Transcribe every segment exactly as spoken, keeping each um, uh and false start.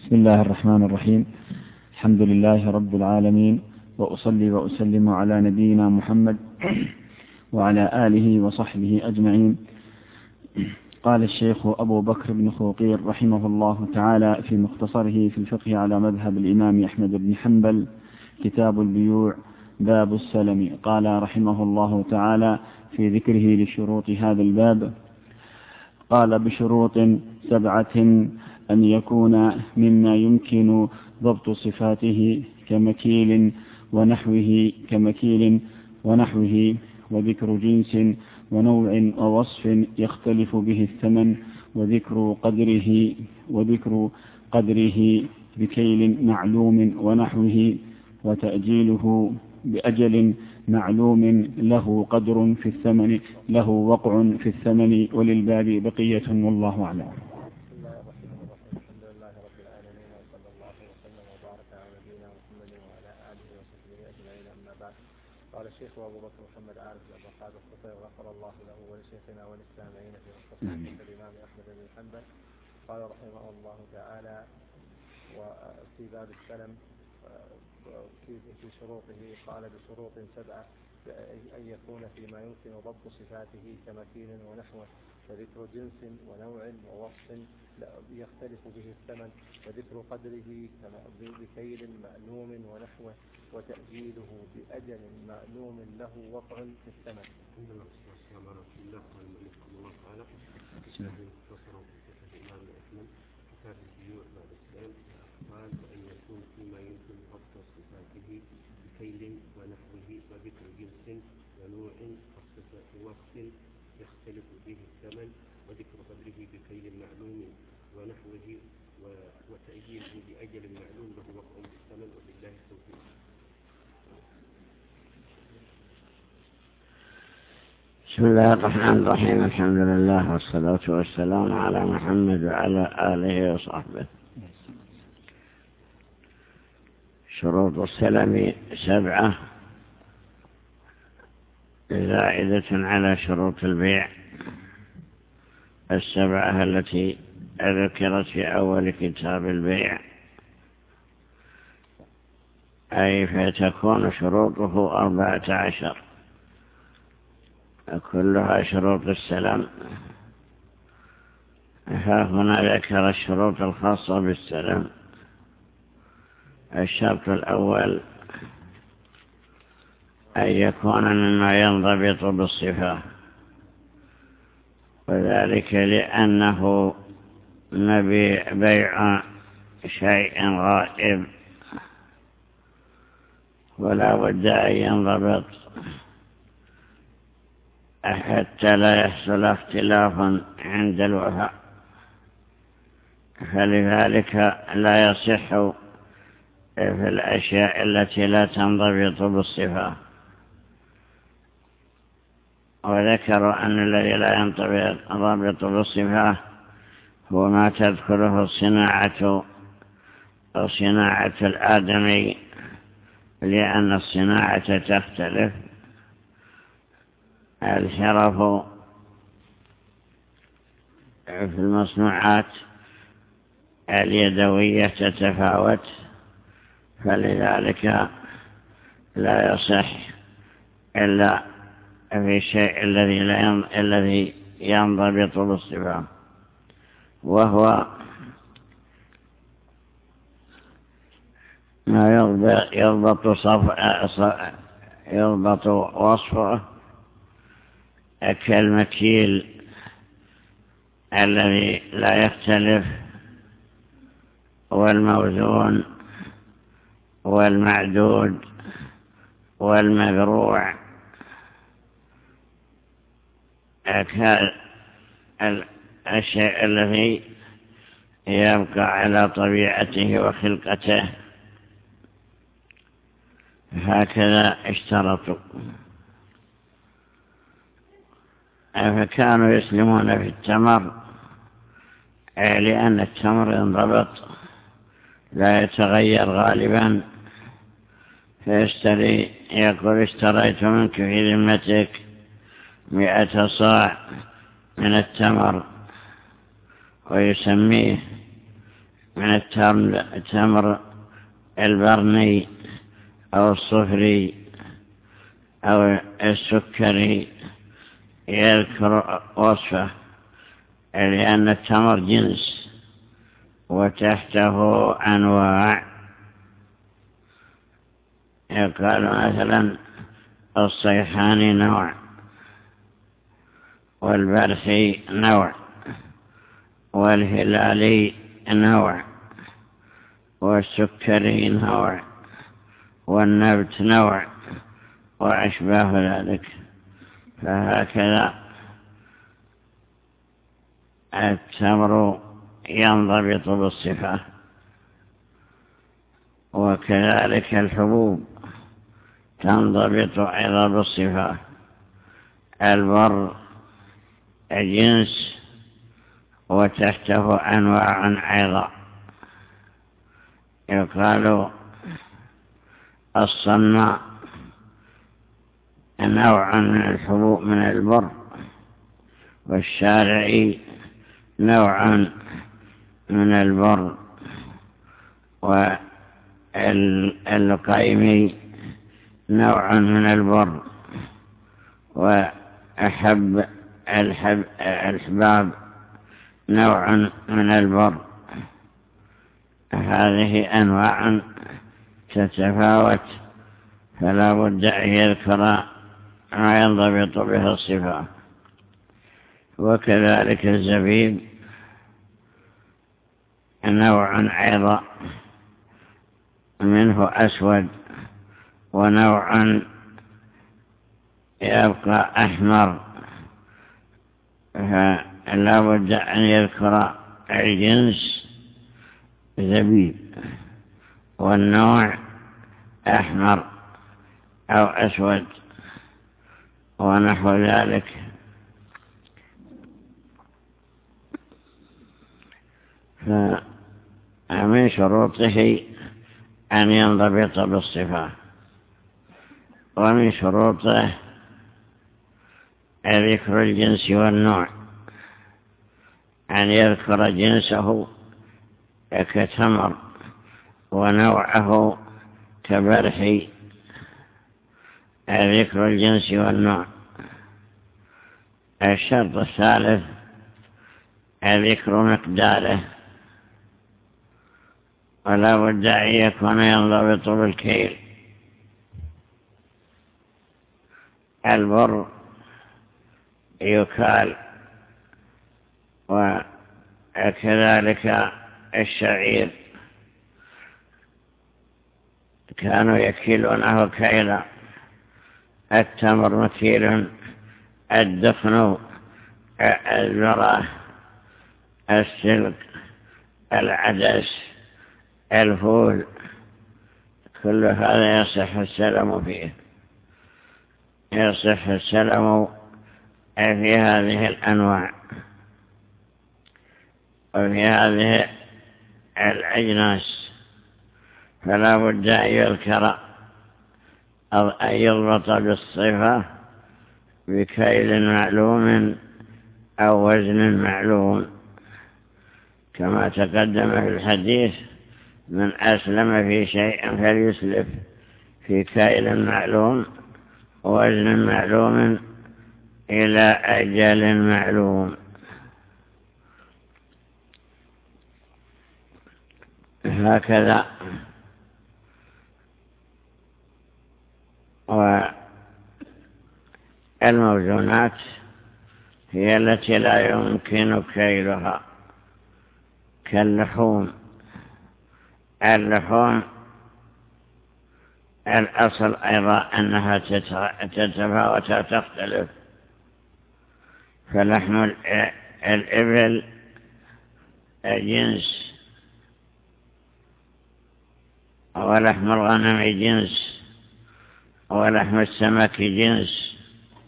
بسم الله الرحمن الرحيم. الحمد لله رب العالمين، وأصلي وأسلم على نبينا محمد وعلى آله وصحبه أجمعين. قال الشيخ أبو بكر بن خوقير رحمه الله تعالى في مختصره في الفقه على مذهب الإمام أحمد بن حنبل، كتاب البيوع، باب السلم. قال رحمه الله تعالى في ذكره لشروط هذا الباب، قال: بشروط سبعة: أن يكون مما يمكن ضبط صفاته كمكيل ونحوه كمكيل ونحوه وذكر جنس ونوع ووصف يختلف به الثمن، وذكر قدره وذكر قدره بكيل معلوم ونحوه، وتأجيله بأجل معلوم له قدر في الثمن له وقع في الثمن. وللباب بقية، والله أعلم. قال الشيخ أبو بكر محمد عارف بن قاد الخطير غفر الله له ولشيخنا والإسلاميين في مختصر الإمام أحمد بن حنبل. قال رحمه الله تعالى: وفي باب السلم في شروطه قال: بشروط سبعة: أن يكون فيما يمكن ضبط صفاته كمكيل ونحوه، وذكر جنس ونوع ووصف يختلف به الثمن، وذكر قدره بكيل معلوم ونحوه، وتأجيله بأجل معلوم له وقع في الثمن. قال: وأن يكون فيما يمكن ضبط صفاته بكيل ونحوه، وذكر جنس ونوع ووصف يختلف به الثمن، وذكر قدره بكيل معلوم ونحوه، وتأجيله بأجل معلوم له وقع في الثمن. وبالله التوفيق. بسم الله الرحمن الرحيم. الحمد لله والصلاة والسلام على محمد وعلى آله وصحبه. شروط السلم سبعة زائدة على شروط البيع السبعة التي ذكرت في أول كتاب البيع، أي فتكون شروطه أربعة عشر، كلها شروط السلم. فهنا ذكر الشروط الخاصة بالسلم. الشرط الأول: أن يكون مما ينضبط بالصفة، وذلك لأنه نبيع بيع شيء غائب، ولا بد أن ينضبط حتى لا يحصل اختلاف عند الوفاء، فلذلك لا يصح في الأشياء التي لا تنضبط بالصفة. وذكروا أن الذي لا ينضبط بالصفة هو ما تدخله الصناعة أو صناعة الآدمي، لأن الصناعة تختلف. الحرف في المصنوعات اليدوية تتفاوت، فلذلك لا يصح إلا في الشيء الذي لا الذي ينضبط بالصفة، وهو ما يضبط صف يضبط وصفه كالمكيل الذي لا يختلف، والموزون والمعدود والمذروع، الشيء الذي يبقى على طبيعته وخلقته. هكذا اشترطوا. فكانوا يسلمون في التمر، لأن التمر ينضبط لا يتغير غالبا، فيشتري يقول: اشتريت منك في ذمتك مئة صاع من التمر، ويسميه من التمر البرني أو الصفري أو السكري يذكر وصفه، لأن التمر جنس وتحته أنواع. يقال مثلا الصيحاني نوع، والبرثي نوع، والهلالي نوع، والسكري نوع، والنبت نوع، وأشباه ذلك. فهكذا التمر ينضبط بالصفة، وكذلك الحبوب تنضبط أيضا بالصفة. البر جنس وتحته أنواع أيضا. يقال الصناء نوع من الحبوب من البر، والشارعي نوع من البر، والقيمي نوع من البر، وأحب الحب الحباب نوع من البر. هذه أنواع تتفاوت، فلا بد أن يذكر ما ينضبط به الصفة. وكذلك الزبيب نوع أيضا منه أسود، ونوع يبقى أحمر، فلا بد أن يذكر الجنس زبيب والنوع أحمر أو أسود ونحو ذلك. فمن شروطه أن ينضبط بالصفة، ومن شروطه ذكر الجنس والنوع، أن يذكر جنسه كتمر ونوعه كبرحي. ذكر الجنس والنوع. الشرط الثالث ذكر مقداره، ولا بد أن يكون ينضبط بالكيل. البر يكال، وكذلك الشعير كانوا يكيلونه كيلا. التمر مكيل، الدفن، الذرة، السلك، العدس، الفول، كل هذا يصح السلم فيه، يصح السلم في هذه الأنواع وفي هذه الأجناس. فلا بد أن يذكر أو أن يضبط بالصفة بكيل معلوم أو وزن معلوم، كما تقدم في الحديث: من أسلم في شيء فليسلف في كيل معلوم ووزن معلوم إلى أجل معلوم. هكذا. والموزونات هي التي لا يمكن كيلها، كاللحوم. اللحوم الأصل أيضا أنها تتفاوت وتختلف، فلحم الإبل جنس، ولحم الغنم جنس، ولحم السمك جنس،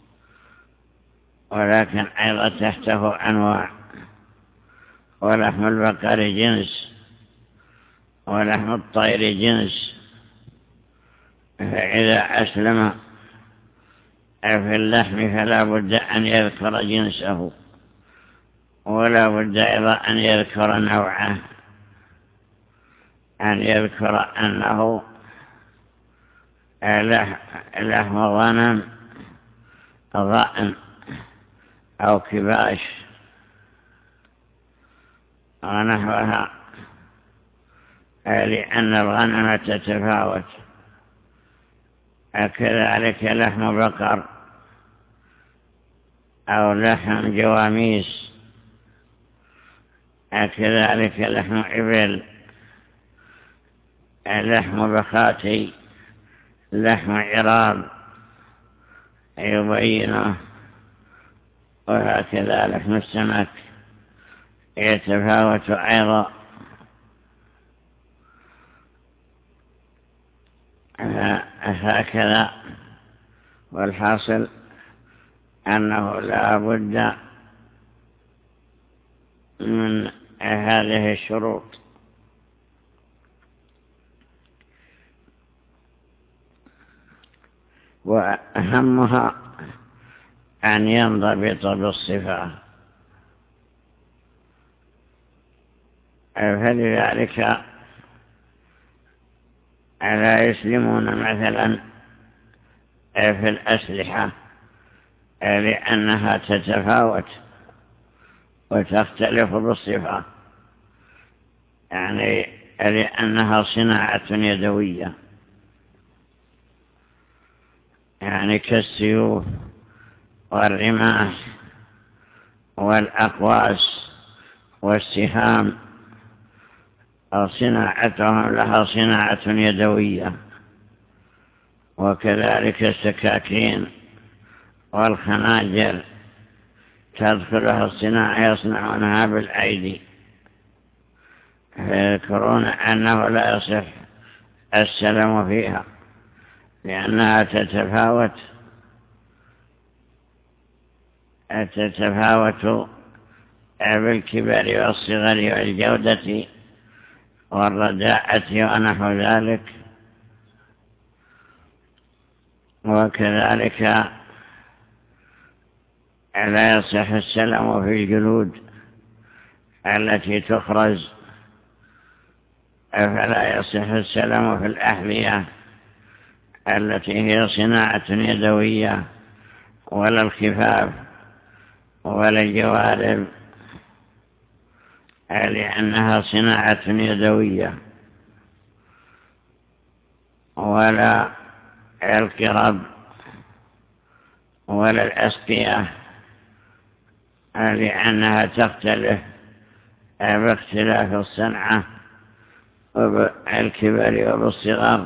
ولكن أيضا تحته أنواع. ولحم البقر جنس، ولحم الطير جنس. فإذا أسلم في اللحم فلا بد أن يذكر جنسه، ولا بد أيضا أن يذكر نوعه أن يذكر أنه لحم غنم ضأن أو كباش ونحوها، لأن الغنم تتفاوت. كذلك لحم بقر أو لحم جواميس، كذلك لحم إبل، لحم بخاتي، لحم عراب يبينه، وهكذا لحم السمك يتفاوت أيضا. هكذا، والحاصل أنه لا بد من هذه الشروط. وأهمها أن ينضبط بالصفة، فلذلك لا يسلمون مثلا في الأسلحة لأنها تتفاوت وتختلف بالصفة، يعني لأنها صناعة يدوية، يعني كالسيوف والرماح والأقواس والسهام، صناعتهم لها صناعة يدوية. وكذلك السكاكين والخناجر تدخلها الصناعة، يصنعونها بالأيدي، فيذكرون أنه لا يصح السلم فيها لأنها تتفاوت تتفاوت بالكبر والصغر والجودة والرداءة ونحو ذلك. وكذلك لا يصح السلم في الجلود التي تخرج، فلا يصح السلم في الأحذية التي هي صناعة يدوية، ولا الخفاف ولا الجوارب لأنها صناعة يدوية، ولا القرب ولا الأسقية لأنها تختلف باختلاف الصنعة وبالكبر وبالصغر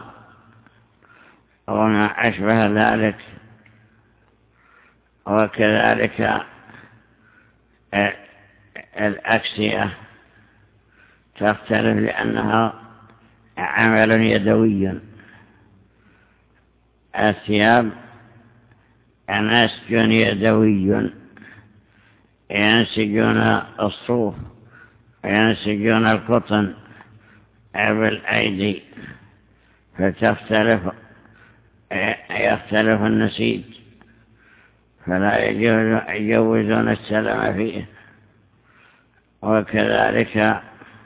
وما أشبه ذلك. وكذلك الأكسية تختلف لأنها عمل يدوي. الثياب نسج يدوي، ينسجون الصوف وينسجون القطن بالأيدي، فتختلف يختلف النسيج، فلا يجوزون السلم فيه. وكذلك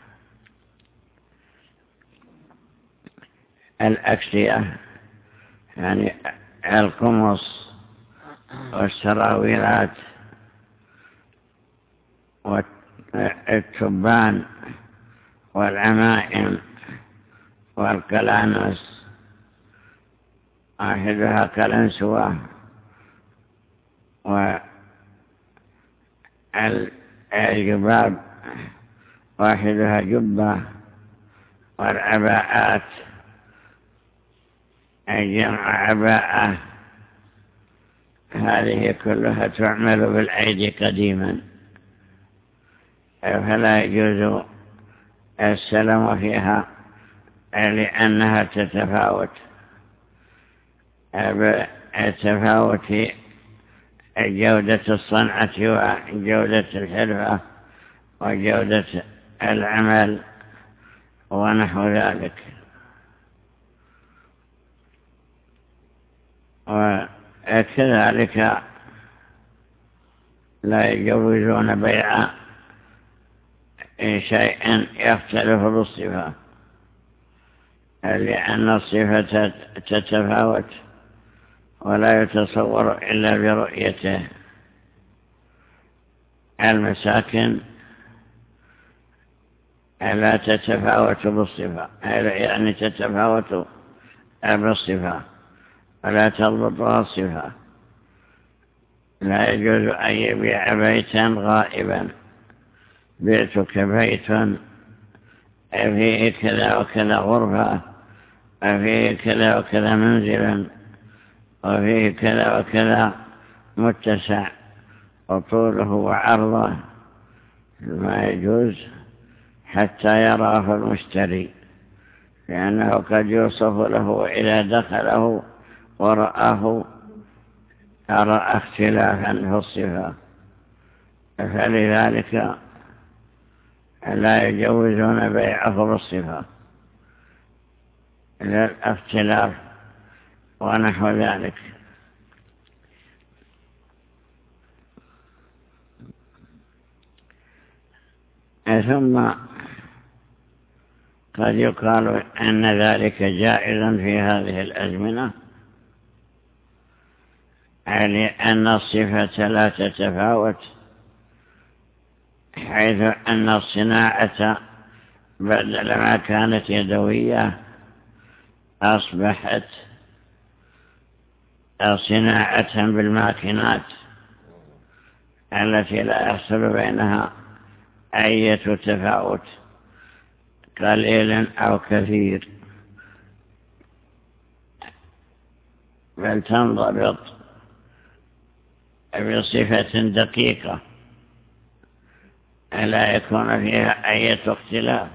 الأكسية، يعني القمص والسراويلات والتبان والعمائم والكلانس، واحدها كالانسوة، والجباب واحدها جبة، والعباءات جمع عباءة، هذه كلها تعمل بالأيدي قديما، فلا يجوز السلم فيها لأنها تتفاوت بتفاوت جودة الصنعة وجودة الحرفة وجودة العمل ونحو ذلك. وكذلك لا يجوزون بيع شيء يختلف بالصفة، لأن الصفة تتفاوت ولا يتصور إلا برؤيته. المساكن لا تتفاوت بالصفة، يعني تتفاوت بالصفة ولا تضبطها الصفة. لا يجوز أن يبيع بيتا غائبا، بيتك بيت فيه كذا وكذا غرفة، فيه كذا وكذا منزلا، وفيه كذا وكذا متسع وطوله وعرضه، ما يجوز حتى يراه المشتري، لأنه قد يوصف له إذا دخله ورآه أرى اختلافا في الصفة، فلذلك لا يجوزون بيعه بالصفة للاختلاف ونحو ذلك. ثم قد يقال أن ذلك جائز في هذه الأزمنة، لأن الصفة لا تتفاوت، حيث أن الصناعة بدل ما كانت يدوية أصبحت صناعة بالماكينات التي لا يحصل بينها أي تفاوت قليل أو كثير، بل تنضبط بصفة دقيقة لا يكون فيها أي اختلاف.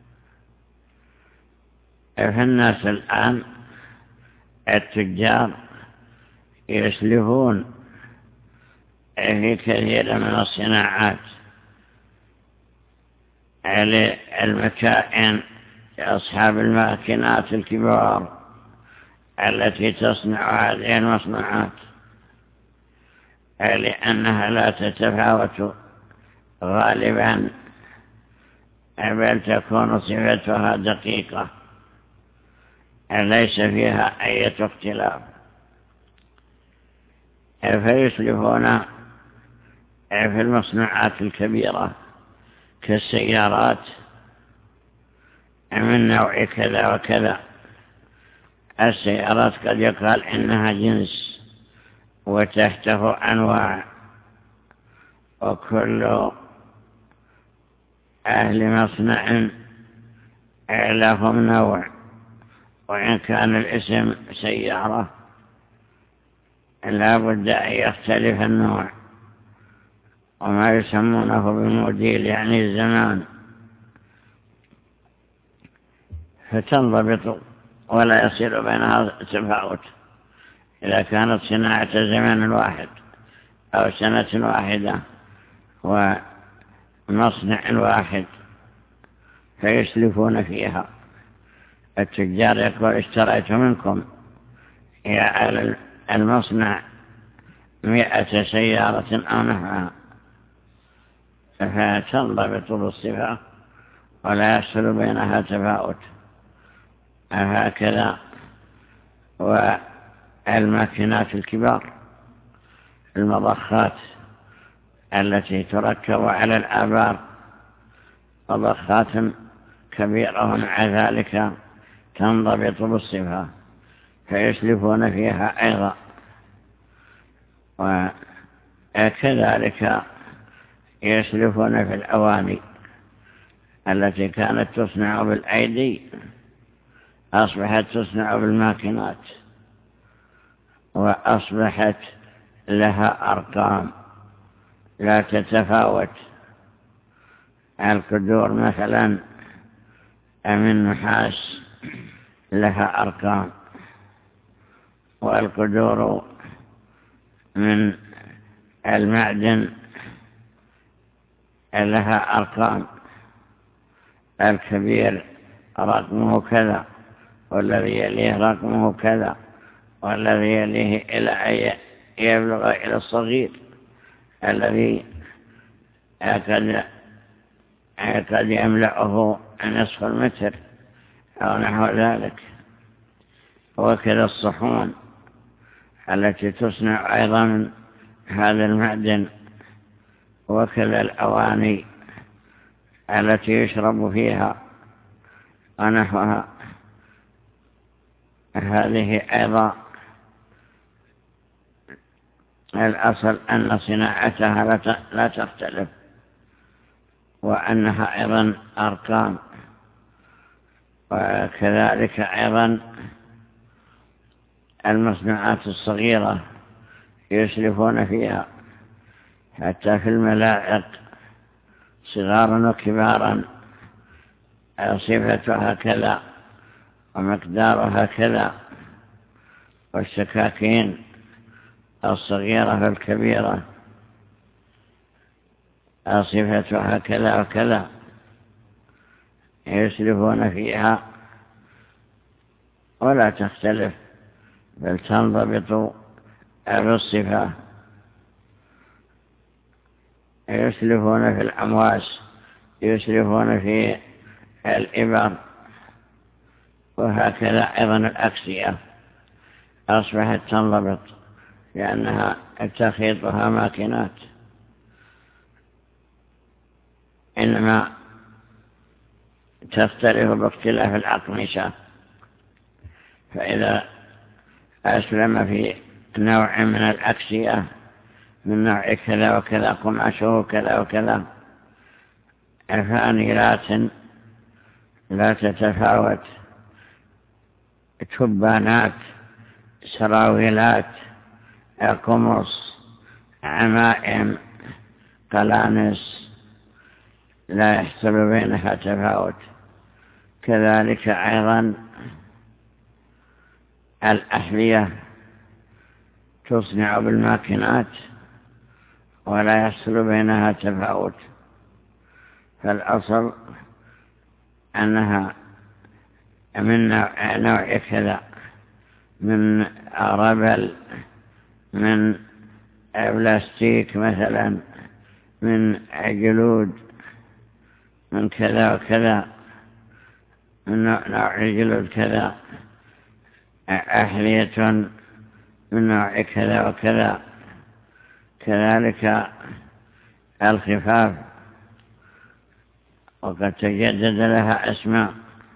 فالناس الآن التجار يسلفون في كثير من الصناعات على المكائن أصحاب الماكينات الكبار التي تصنع هذه المصنوعات، لأنها لا تتفاوت غالبا، بل تكون صفتها دقيقة ليس فيها أي اختلاف، فيسلفون في المصنوعات الكبيرة كالسيارات من نوع كذا وكذا. السيارات قد يقال إنها جنس وتحته أنواع، وكل أهل مصنع لهم نوع، وإن كان الاسم سيارة لا بد أن يختلف النوع، وما يسمونه بالموديل يعني الزمان، فتنضبط ولا يصير بينها تفاوت. إذا كانت صناعة زمان واحد أو سنة واحدة ومصنع واحد فيسلفون فيها. التجار يقول اشتريت منكم يا أهل المصنع مئة سيارة أو نحوها، فتنضبط بالصفة ولا يحصل بينها تفاوت. هكذا والماكينات الكبار، المضخات التي تركب على الآبار، مضخات كبيرة، ومع ذلك تنضبط بالصفة فيسلفون فيها أيضا. وكذلك يسلفون في الأواني التي كانت تصنع بالأيدي أصبحت تصنع بالماكينات، وأصبحت لها أرقام لا تتفاوت. القدور مثلا من نحاس لها أرقام، والقدور من المعدن لها أرقام، الكبير رقمه كذا، والذي يليه رقمه كذا، والذي يليه إلى أن يبلغ إلى الصغير الذي قد قد يملأه نصف المتر أو نحو ذلك. وكذا الصحون التي تصنع أيضا من هذا المعدن، وكذا الأواني التي يشرب فيها ونحوها، هذه أيضا الأصل أن صناعتها لا تختلف، وأنها أيضا أرقام. وكذلك أيضا المصنوعات الصغيرة يسلفون فيها حتى في الملاعق صغارا وكبارا، صفتها كذا ومقدارها كذا، والسكاكين الصغيرة والكبيرة صفتها كذا وكذا، يسلفون فيها ولا تختلف، بل تنضبط بالصفة. يسلفون في الأمواس، يسلفون في الإبر، وهكذا أيضا الأكسية أصبحت تنضبط لأنها تخيطها ماكينات، إنما تختلف باختلاف الأقمشة. فإذا أسلم في نوع من الأكسية من نوع كذا وكذا، قماشه كذا وكذا، فانيلات لا تتفاوت، تبانات، سراويلات، قمص، عمائم، قلانس، لا يحصل بينها تفاوت. كذلك أيضا الأحذية تصنع بالماكينات ولا يحصل بينها تفاوت، فالأصل أنها من نوع كذا، من ربل، من بلاستيك مثلا، من جلود، من كذا وكذا، من نوع جلود كذا، أحذية من نوع كذا وكذا. كذلك الخفاف، وقد تجدد لها أسماء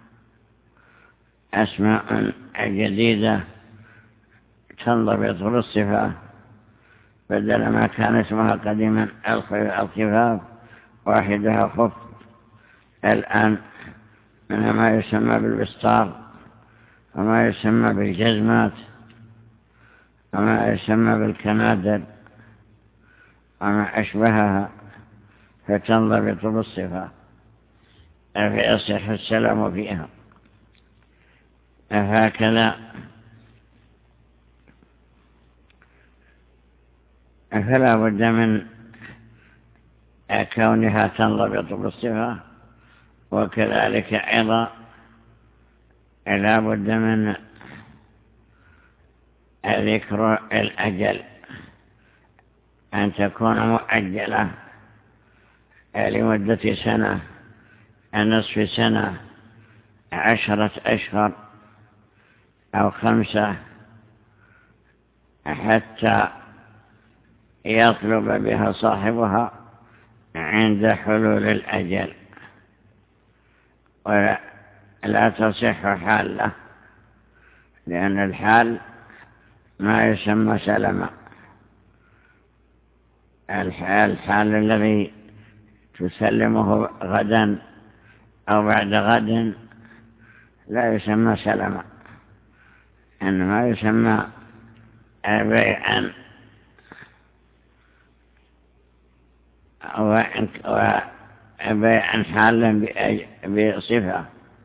أسماء جديدة تنضبط بالصفة، بدل ما كان اسمها قديما الخفاف واحدها خف، الآن منها ما يسمى بالبسطار، وما يسمى بالجزمات، وما يسمى بالكنادر، وما أشبهها، فتنضبط بالصفة فيصح السلام فيها. هكذا فلا بد من كونها تنضبط بالصفة. وكذلك أيضا لا بد من ذكر الأجل، أن تكون مؤجلة لمدة سنة، نصف سنة، عشرة أشهر أو خمسة، حتى يطلب بها صاحبها عند حلول الأجل، ولا تصح حالة، لأن الحال ما يسمى سلما. الحال الحال الذي تسلمه غدا أو بعد غد لا يسمى سلما، إنما يسمى بيعا وبيعا حالا بصفة.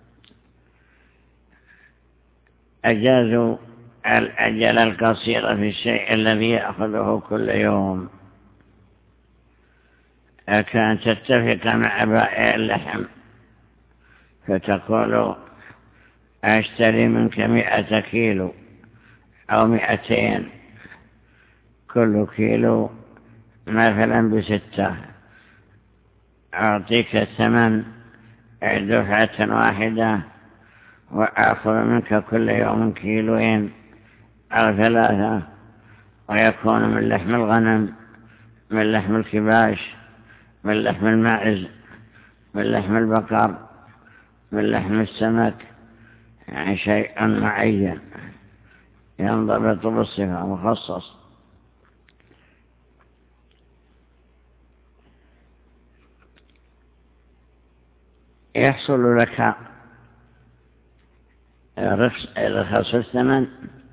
أجازوا الأجل القصير في الشيء الذي يأخذه كل يوم، كان تتفق مع بائع اللحم فتقول أشتري منك مئة كيلو أو مئتين، كل كيلو مثلا بستة، أعطيك الثمن دفعة واحدة وآخذ منك كل يوم كيلوين أو ثلاثة، ويكون من لحم الغنم، من لحم الكباش، من لحم الماعز، من لحم البقر، من لحم السمك، يعني شيء معين ينضبط بالصفة مخصص. يحصل لك رخص الثمن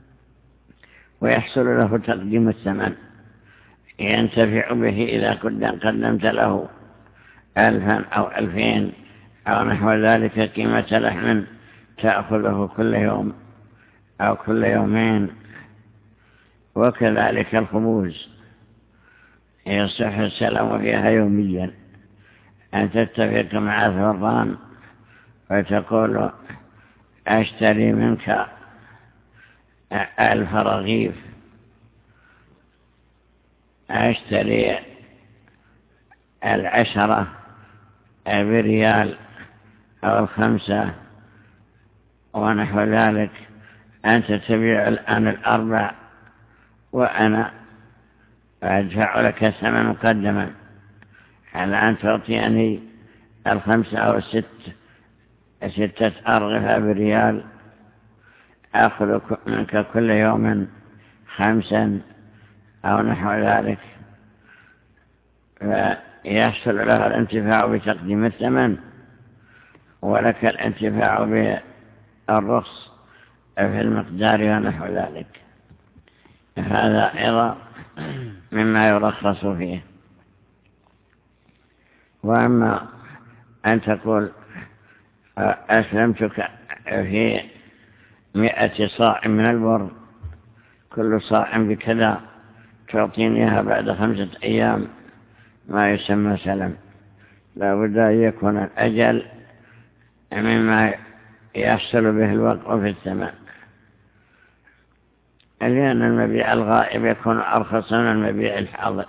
ويحصل له تقديم الثمن، ينتفع به إذا كنت قدمت له ألفا أو ألفين أو نحو ذلك قيمة لحم تأخذه كل يوم أو كل يومين. وكذلك الخبوز يصح السلام فيها يوميا، أن تتفق مع ثران وتقول أشتري منك ألف رغيف، أشتري العشرة بريال أو الخمسة ونحو ذلك، أنت تبيع الآن الأربع وأنا أدفع لك الثمن مقدما على أن تعطيني الخمسة أو الست ستة أرغفة بريال، أخذ منك كل يوم خمسا أو نحو ذلك، فيحصل له الانتفاع بتقديم الثمن ولك الانتفاع بالرخص في المقدار ونحو ذلك. هذا أيضا مما يرخص فيه. وأما أن تقول أسلمتك في مئة صاع من البر، كل صاع بكذا، تعطينيها بعد خمسة أيام، ما يسمى سلم. لا بد أن يكون الأجل مما يحصل به الوقع في الثمن، لأن المبيع الغائب يكون أرخص من المبيع الحاضر.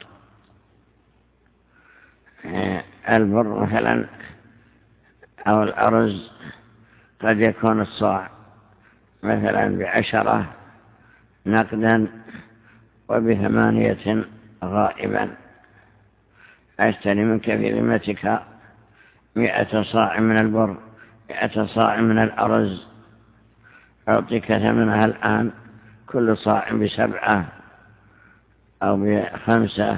البر مثلا أو الأرز قد يكون الصاع مثلا بعشرة نقدا وبثمانية غائبا، أشتري منك في ذمتك مئة صاع من البر، مئة صاع من الأرز، أعطيك ثمنها الآن كل صاع بسبعة أو بخمسة،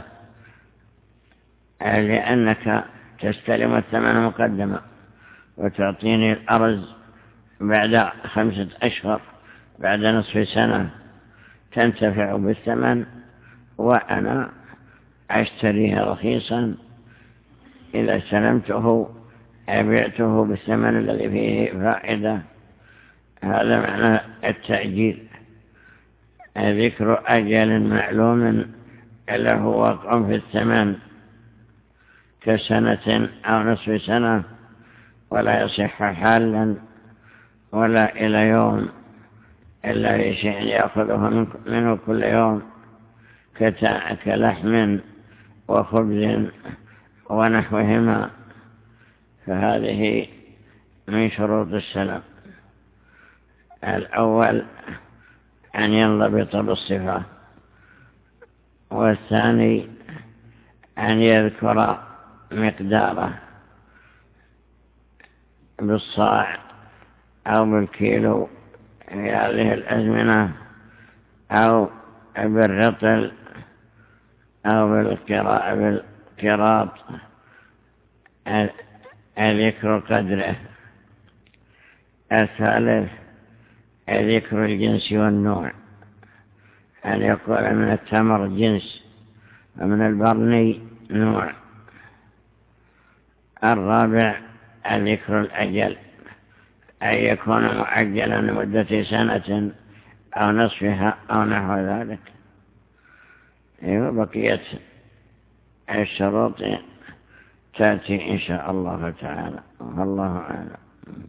لأنك تستلم الثمن مقدما، وتعطيني الأرز بعد خمسة أشهر، بعد نصف سنة، تنتفع بالثمن وأنا أشتريه رخيصا. إذا استلمته أبيعته بالثمن الذي فيه فائدة. هذا معنى التأجيل، ذكر أجل معلوم له وقع في الثمن كسنة أو نصف سنة، ولا يصح حالا ولا إلى يوم إلا لشيء يأخذه منه كل يوم كلحم وخبز ونحوهما، فهذه من شروط السلام. الأول أن ينضبط بالصفة، والثاني أن يذكر مقداره بالصاع أو بالكيلو في هذه الأزمنة، أو بالرطل أو بالقراط، ذكر قدره. الثالث ذكر الجنس والنوع، أن يقول من التمر جنس ومن البرني نوع. الرابع ذكر الأجل، أن يكون مؤجلا لمدة سنة أو نصفها أو نحو ذلك. وبقية الشروط تأتي إن شاء الله تعالى، والله أعلم.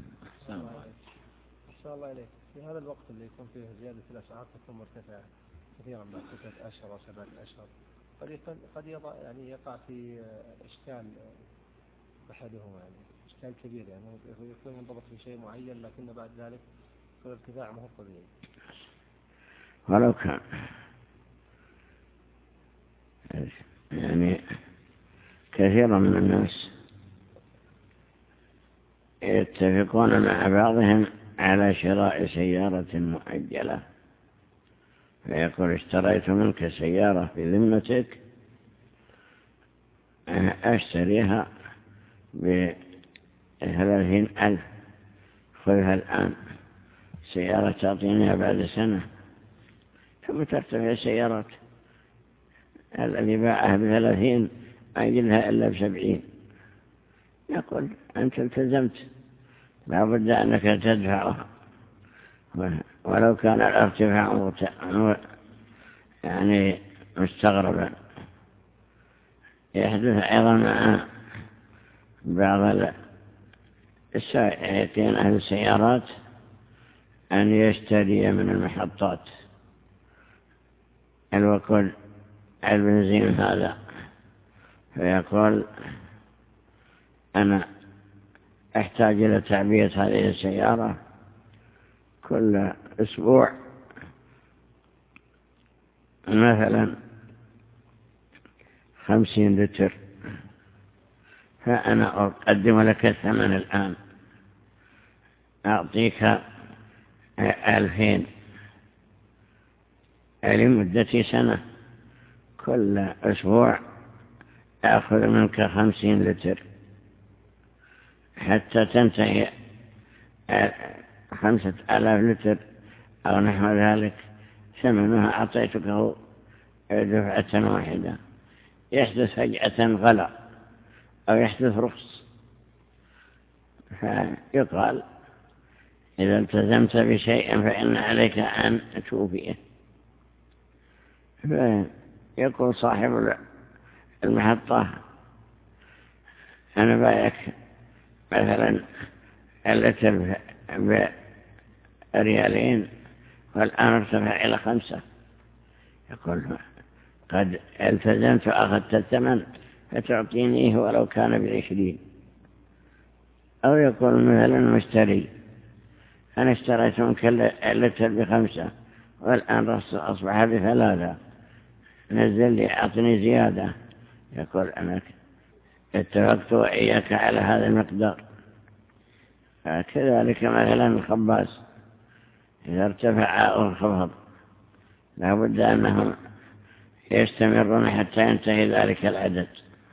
أحسن الله إليك. في هذا الوقت اللي يكون فيه زيادة الأسعار تكون مرتفعة كثيرا بعد ستة أشهر وسبعة أشهر، قد قد يضع يعني يقع في إشكال أحدهما، يعني إشكال كبير يعني يكون منضبط في شيء معين لكن بعد ذلك يكون الارتفاع ما هو طبيعي. ولو كان يعني كثيرا من الناس يتفقون مع بعضهم على شراء سيارة مؤجلة، فيقول اشتريت منك سيارة في ذمتك أشتريها بثلاثين ألف، خذها الآن، سيارة تعطينها بعد سنة، ثم ترتفع السيارات. الذي باعها بثلاثين ما يجلها إلا بسبعين. يقول أنت التزمت، لا بد أنك تدفعها ولو كان الارتفاع يعني مستغربا. يحدث أيضا مع بعض السائقين أهل السيارات أن يشتري من المحطات الوقود البنزين هذا، فيقول أنا أحتاج إلى تعبئة هذه السيارة كل أسبوع مثلا خمسين لتر، فأنا أقدم لك الثمن الآن، أعطيك ألفين لمدة سنة، كل أسبوع أخذ منك خمسين لتر حتى تنتهي خمسة آلاف لتر أو نحو ذلك، ثمنها أعطيتك دفعة واحدة. يحدث فجأة غلا أو يحدث رخص، فيقال إذا التزمت بشيء فإن عليك أن توفيه. فيقول صاحب المحطة أنا بايك مثلا اللتر بريالين والآن ارتفع إلى خمسة، يقول قد التزمت وأخذت الثمن فتعطينيه ولو كان بعشرين. أو يقول مثلا مشتري أنا اشتريت منك اللتر بخمسة والآن أصبح بثلاثة، نزل لي أعطني زيادة. يقول أنا اتفقت وإياك على هذا المقدار. كذلك مثلا الخباز إذا ارتفع أو انخفض لا بد أنهم يستمرون حتى ينتهي ذلك العدد.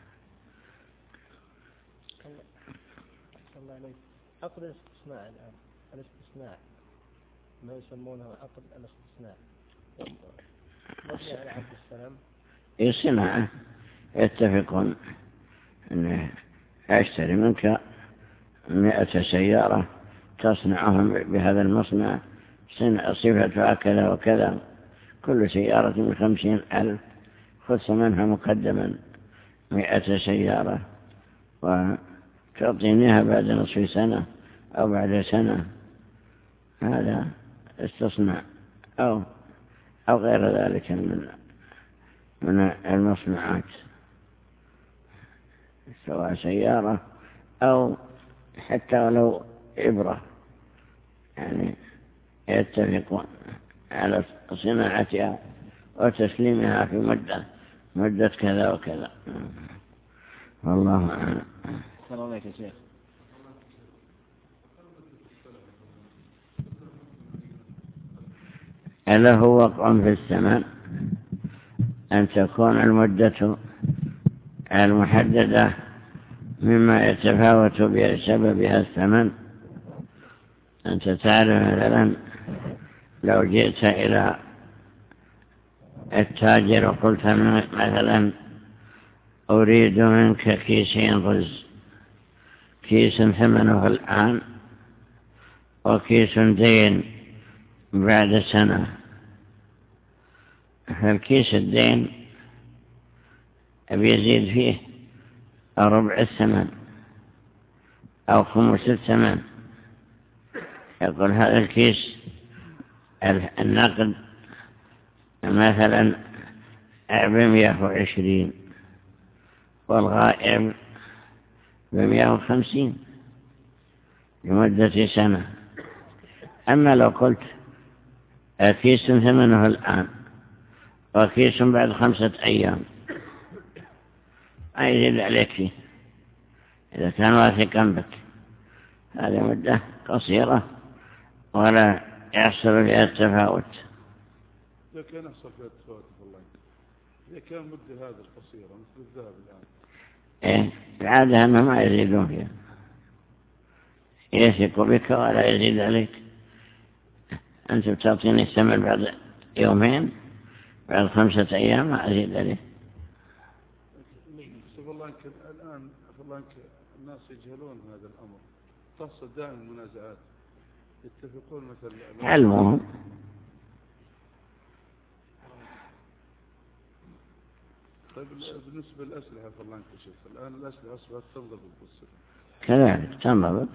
عقد الاستثناء الآن، الاستثناء ما يسمونه عقد الاستثناء مبني على عقد السلام. الصناعة يتفقون أن أشتري منك مئة سيارة تصنعهم بهذا المصنع، صفتها كذا وكذا، كل سيارة من خمسين ألف، خذ منها مقدما مئة سيارة وتعطينيها بعد نصف سنة أو بعد سنة. هذا استصنع أو أو غير ذلك من من المصنوعات، سواء سيارة أو حتى ولو إبرة، يعني يتفقون على صناعتها وتسليمها في مدة مدة كذا وكذا. والله أعلم. السلام عليكم يا شيخ. ألا هو وقع في الثمن أن تكون المدة المحددة مما يتفاوت بسببها الثمن؟ أنت تعرف مثلا لو جئت إلى التاجر وقلت مثلا أريد منك كيسين رز، كيس ثمنه الآن وكيس دين بعد سنة، فالكيس الدين بيزيد فيه ربع الثمن أو خمس الثمن. يقول هذا الكيس النقد مثلا بمئة وعشرين والغائب بمئة وخمسين، لمدة سنة. أما لو قلت كيس ثمنه الآن وكيس بعد خمسة أيام ما يزيد عليك فيه إذا كان واثقا بك، هذه مدة قصيرة ولا يحصل فيها التفاوت. إذا كان يحصل فيها التفاوت والله إذا كان مدة هذا القصيرة مثل الذهب الآن إيه العادة أنه ما يزيدون فيها، يثق بك ولا يزيد عليك. أنت بتعطيني الثمن بعد يومين بعد خمسة أيام ما أزيد عليه. والله الآن والله الناس يجهلون هذا الأمر، تحصل دائما منازعات يتفقون مثلا علمهم. طيب بالنسبة للأسلحة فالله انكشف الآن الأسلحة أصبحت تنضبط بالسلام كذلك تنضبط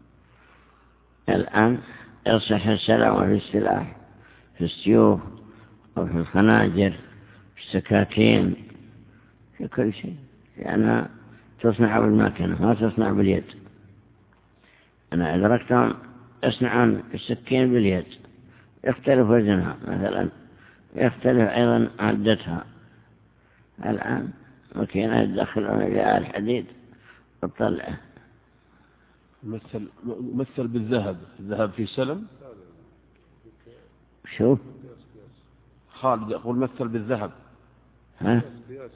الآن. يصح السلام في السلاح في السيوف وفي الخناجر في السكاكين في كل شيء، لأنها تصنع بالماكينة ما تصنع باليد. أنا أدركتهم يصنعون السكين باليد، يختلف وزنها مثلا، يختلف أيضا عدتها. الآن ماكينة يدخلون فيها الحديد وتطلعه. مثل مثل بالذهب، الذهب في سلم. شوف خالد يقول مثل بالذهب. ها قياس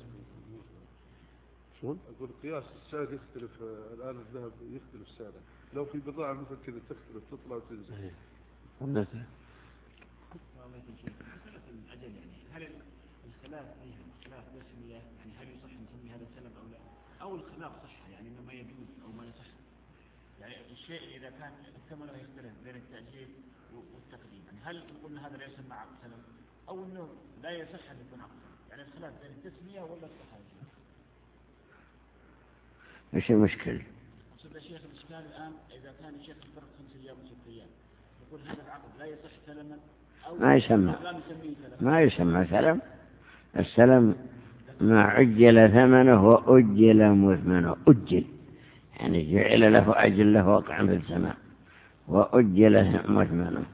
شو أقول قياس السعر يختلف. الآن الذهب يختلف سعره، لو في بضاعة مثل كذا تختلف تطلع وتنزل. مثل هل الخلاف فيها خلاف رسمية يعني هل يصح نسمي هذا سلم أو لا، أو الخلاف صحة يعني إنه ما يجوز أو ما يصح؟ يعني الشيء إذا كان الثمن يختلف بين التأجيل والتقديم، يعني هل قلنا هذا لا يسمى عقد سلم أو إنه لا يصح أن يكون عقد سلم؟ يعني الخلاف بين التسمية ولا الصحة؟ ايش المشكلة؟ أقصد يا شيخ الإشكال الآن إذا كان الشيخ الفرق خمس أيام وست أيام يقول هذا العقد لا يصح سلما أو ما يسمى لا نسميه سلم. ما يسمى سلم. السلم ما عجل ثمنه وأجل مثمنه. أجل يعني جعل له أجل له وقع في السماء وأجل مثمنه.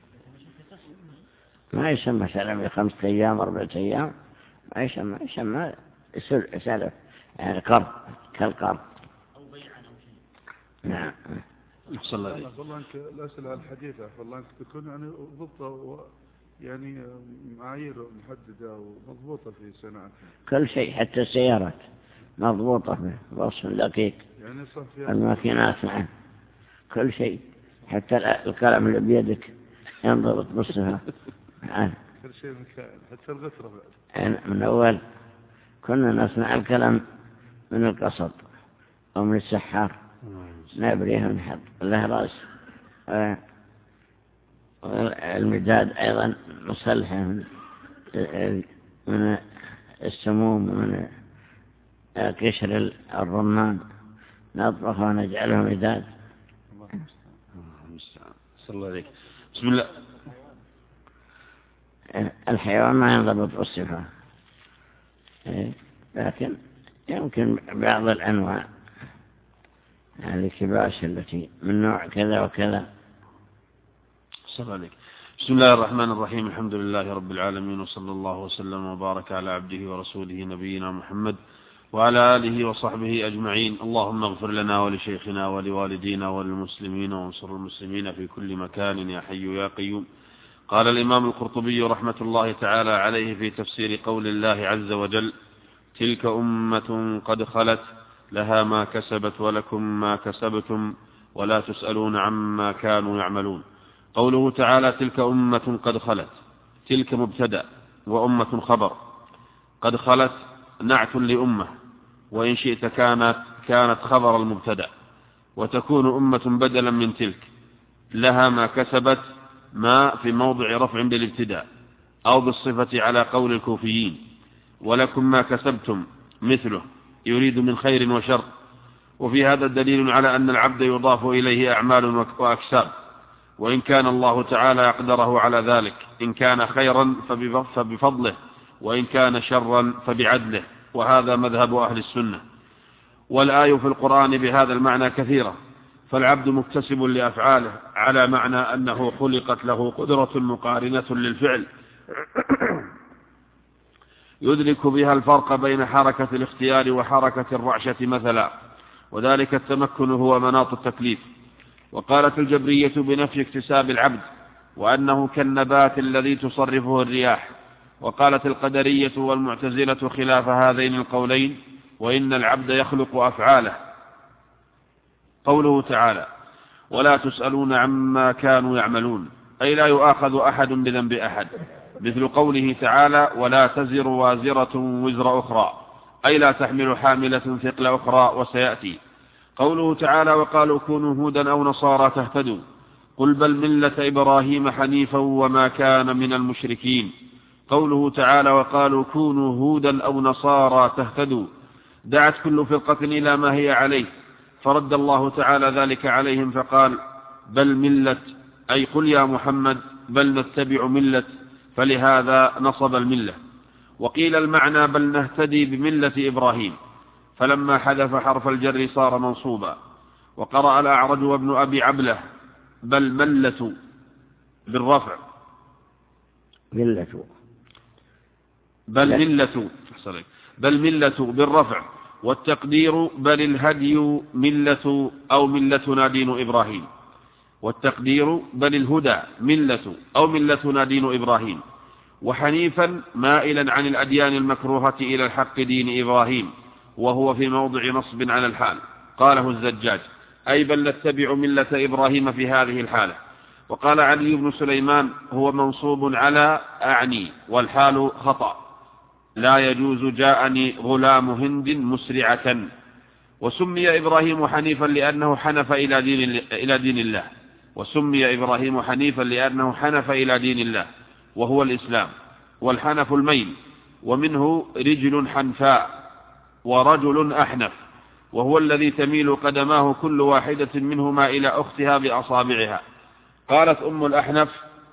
ما يسمى سلم بخمسة أيام أربعة أيام، ما يسمى يسمى سلف يعني قرض كالقرض أو بيعا أو شيء. نعم. صلى الله عليه والله انك الأسئلة الحديثة والله انك تكون يعني ضبطة يعني معايير محددة ومضبوطة في صناعتها. كل شيء حتى السيارات مضبوطة بوصف دقيق. يعني صح فيها الماكينات نعم كل شيء حتى القلم اللي بيدك ينضبط بالصفة. كل شيء مكان حتى الغسرة بعد. يعني من أول كنا نصنع الكلام من القصب أو من السحار نبريه ونحط له رأس. المداد أيضا نصلحه من السموم ومن قشر الرمان نطبخه ونجعله مداد. صلى الله عليك. بسم الله. الحيوان ما ينضبط بالصفة، لكن يمكن بعض الأنواع الكباش التي من نوع كذا وكذا. صلى الله عليك. بسم الله الرحمن الرحيم. الحمد لله رب العالمين، وصلى الله وسلم وبارك على عبده ورسوله نبينا محمد وعلى آله وصحبه أجمعين. اللهم اغفر لنا ولشيخنا ولوالدينا وللمسلمين وانصر المسلمين في كل مكان يا حي يا قيوم. قال الإمام القرطبي رحمة الله تعالى عليه في تفسير قول الله عز وجل: تلك أمة قد خلت لها ما كسبت ولكم ما كسبتم ولا تسألون عما كانوا يعملون. قوله تعالى تلك أمة قد خلت، تلك مبتدأ وأمة خبر. قد خلت نعت لأمة، وإن شئت كانت كانت خبر المبتدأ، وتكون أمة بدلا من تلك. لها ما كسبت ما في موضع رفع بالابتداء أو بالصفة على قول الكوفيين، ولكم ما كسبتم مثله يريد من خير وشر. وفي هذا دليل على أن العبد يضاف إليه أعمال وأكساب، وإن كان الله تعالى يقدره على ذلك. إن كان خيرا فبفضله، وإن كان شرا فبعدله، وهذا مذهب أهل السنة. والآية في القرآن بهذا المعنى كثيرة، فالعبد مكتسب لأفعاله على معنى أنه خلقت له قدرة مقارنة للفعل يدرك بها الفرق بين حركة الاختيار وحركة الرعشة مثلا، وذلك التمكن هو مناط التكليف. وقالت الجبرية بنفي اكتساب العبد وأنه كالنبات الذي تصرفه الرياح. وقالت القدرية والمعتزلة خلاف هذين القولين، وإن العبد يخلق أفعاله. قوله تعالى ولا تسألون عما كانوا يعملون، أي لا يؤاخذ أحد بذنب أحد، مثل قوله تعالى ولا تزر وازرة وزر أخرى، أي لا تحمل حاملة ثقل أخرى، وسيأتي. قوله تعالى وقالوا كونوا هودا أو نصارى تهتدوا، قل بل ملة إبراهيم حنيفا وما كان من المشركين. قوله تعالى وقالوا كونوا هودا أو نصارى تهتدوا، دعت كل فرقة إلى ما هي عليه، فرد الله تعالى ذلك عليهم فقال بل ملة، أي قل يا محمد بل نتبع ملة، فلهذا نصب الملة. وقيل المعنى بل نهتدي بملة إبراهيم، فلما حذف حرف الجر صار منصوبا. وقرأ الأعرج وابن أبي عبله بل ملة بالرفع ملة بل ملة بل ملة بالرفع، والتقدير بل الهدي ملة أو ملتنا دين إبراهيم، والتقدير بل الهدى ملة أو ملتنا دين إبراهيم. وحنيفا مائلا عن الأديان المكروهة إلى الحق دين إبراهيم، وهو في موضع نصب على الحال، قاله الزجاج أي بل نتبع ملة إبراهيم في هذه الحالة. وقال علي بن سليمان هو منصوب على أعني، والحال خطأ، لا يجوز جاءني غلام هند مسرعة. وسمي إبراهيم حنيفا لأنه حنف إلى دين, إلى دين الله وسمي إبراهيم حنيفا لأنه حنف إلى دين الله وهو الإسلام، والحنف الميل، ومنه رجل حنفاء ورجل أحنف، وهو الذي تميل قدماه كل واحدة منهما إلى أختها بأصابعها. قالت أم الأحنف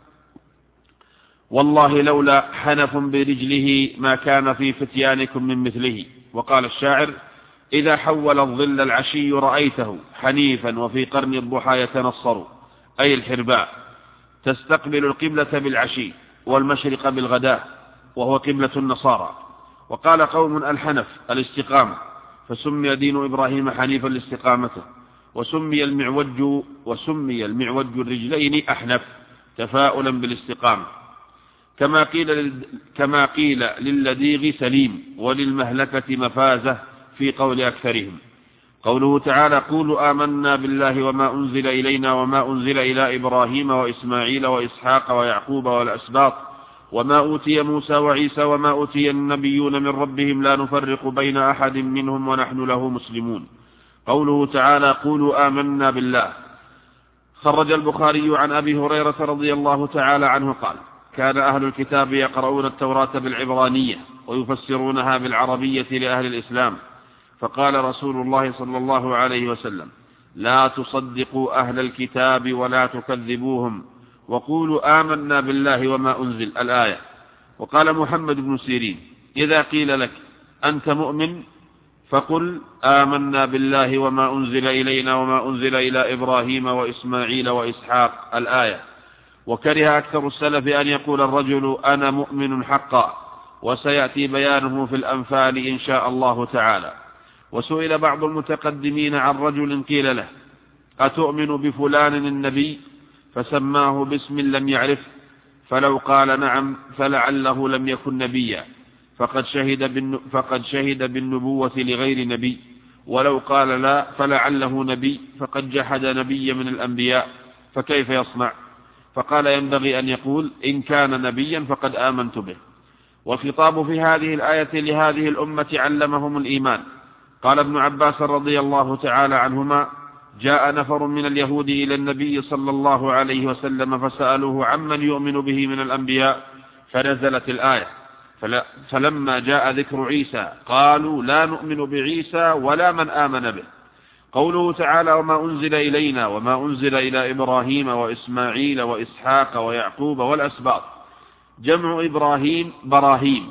والله لولا حنف برجله ما كان في فتيانكم من مثله. وقال الشاعر إذا حول الظل العشي رأيته حنيفا وفي قرن الضحى يتنصر، أي الحرباء تستقبل القبلة بالعشي والمشرق بالغداء، وهو قبلة النصارى. وقال قوم الحنف الاستقامة، فسمي دين إبراهيم حنيفا لاستقامته. وسمي المعوج وسمي المعوج الرجلين أحنف تفاؤلا بالاستقامة، كما قيل كما قيل للذيغ سليم وللمهلكة مفازة في قول أكثرهم. قوله تعالى قولوا آمنا بالله وما أنزل إلينا وما أنزل إلى إبراهيم وإسماعيل وإسحاق ويعقوب والأسباط وما أوتي موسى وعيسى وما أوتي النبيون من ربهم لا نفرق بين أحد منهم ونحن له مسلمون. قوله تعالى قولوا آمنا بالله. خرج البخاري عن أبي هريرة رضي الله تعالى عنه قال كان أهل الكتاب يقرؤون التوراة بالعبرانية ويفسرونها بالعربية لأهل الإسلام، فقال رسول الله صلى الله عليه وسلم لا تصدقوا أهل الكتاب ولا تكذبوهم وقولوا آمنا بالله وما أنزل الآية. وقال محمد بن سيرين إذا قيل لك أنت مؤمن فقل آمنا بالله وما أنزل إلينا وما أنزل إلى إبراهيم وإسماعيل وإسحاق الآية. وكره أكثر السلف أن يقول الرجل أنا مؤمن حقا، وسيأتي بيانه في الأنفال إن شاء الله تعالى. وسئل بعض المتقدمين عن رجل قيل له أتؤمن بفلان النبي فسماه باسم لم يعرف، فلو قال نعم فلعله لم يكن نبيا فقد شهد, بالن... فقد شهد بالنبوة لغير نبي، ولو قال لا فلعله نبي فقد جحد نبي من الأنبياء، فكيف يصنع؟ فقال ينبغي أن يقول إن كان نبيا فقد آمنت به. والخطاب في هذه الآية لهذه الأمة علمهم الإيمان. قال ابن عباس رضي الله تعالى عنهما جاء نفر من اليهود إلى النبي صلى الله عليه وسلم فسألوه عمن يؤمن به من الأنبياء، فنزلت الآية فلما جاء ذكر عيسى قالوا لا نؤمن بعيسى ولا من آمن به. قوله تعالى وما أنزل إلينا وما أنزل إلى إبراهيم وإسماعيل وإسحاق ويعقوب والأسباط، جمع إبراهيم براهيم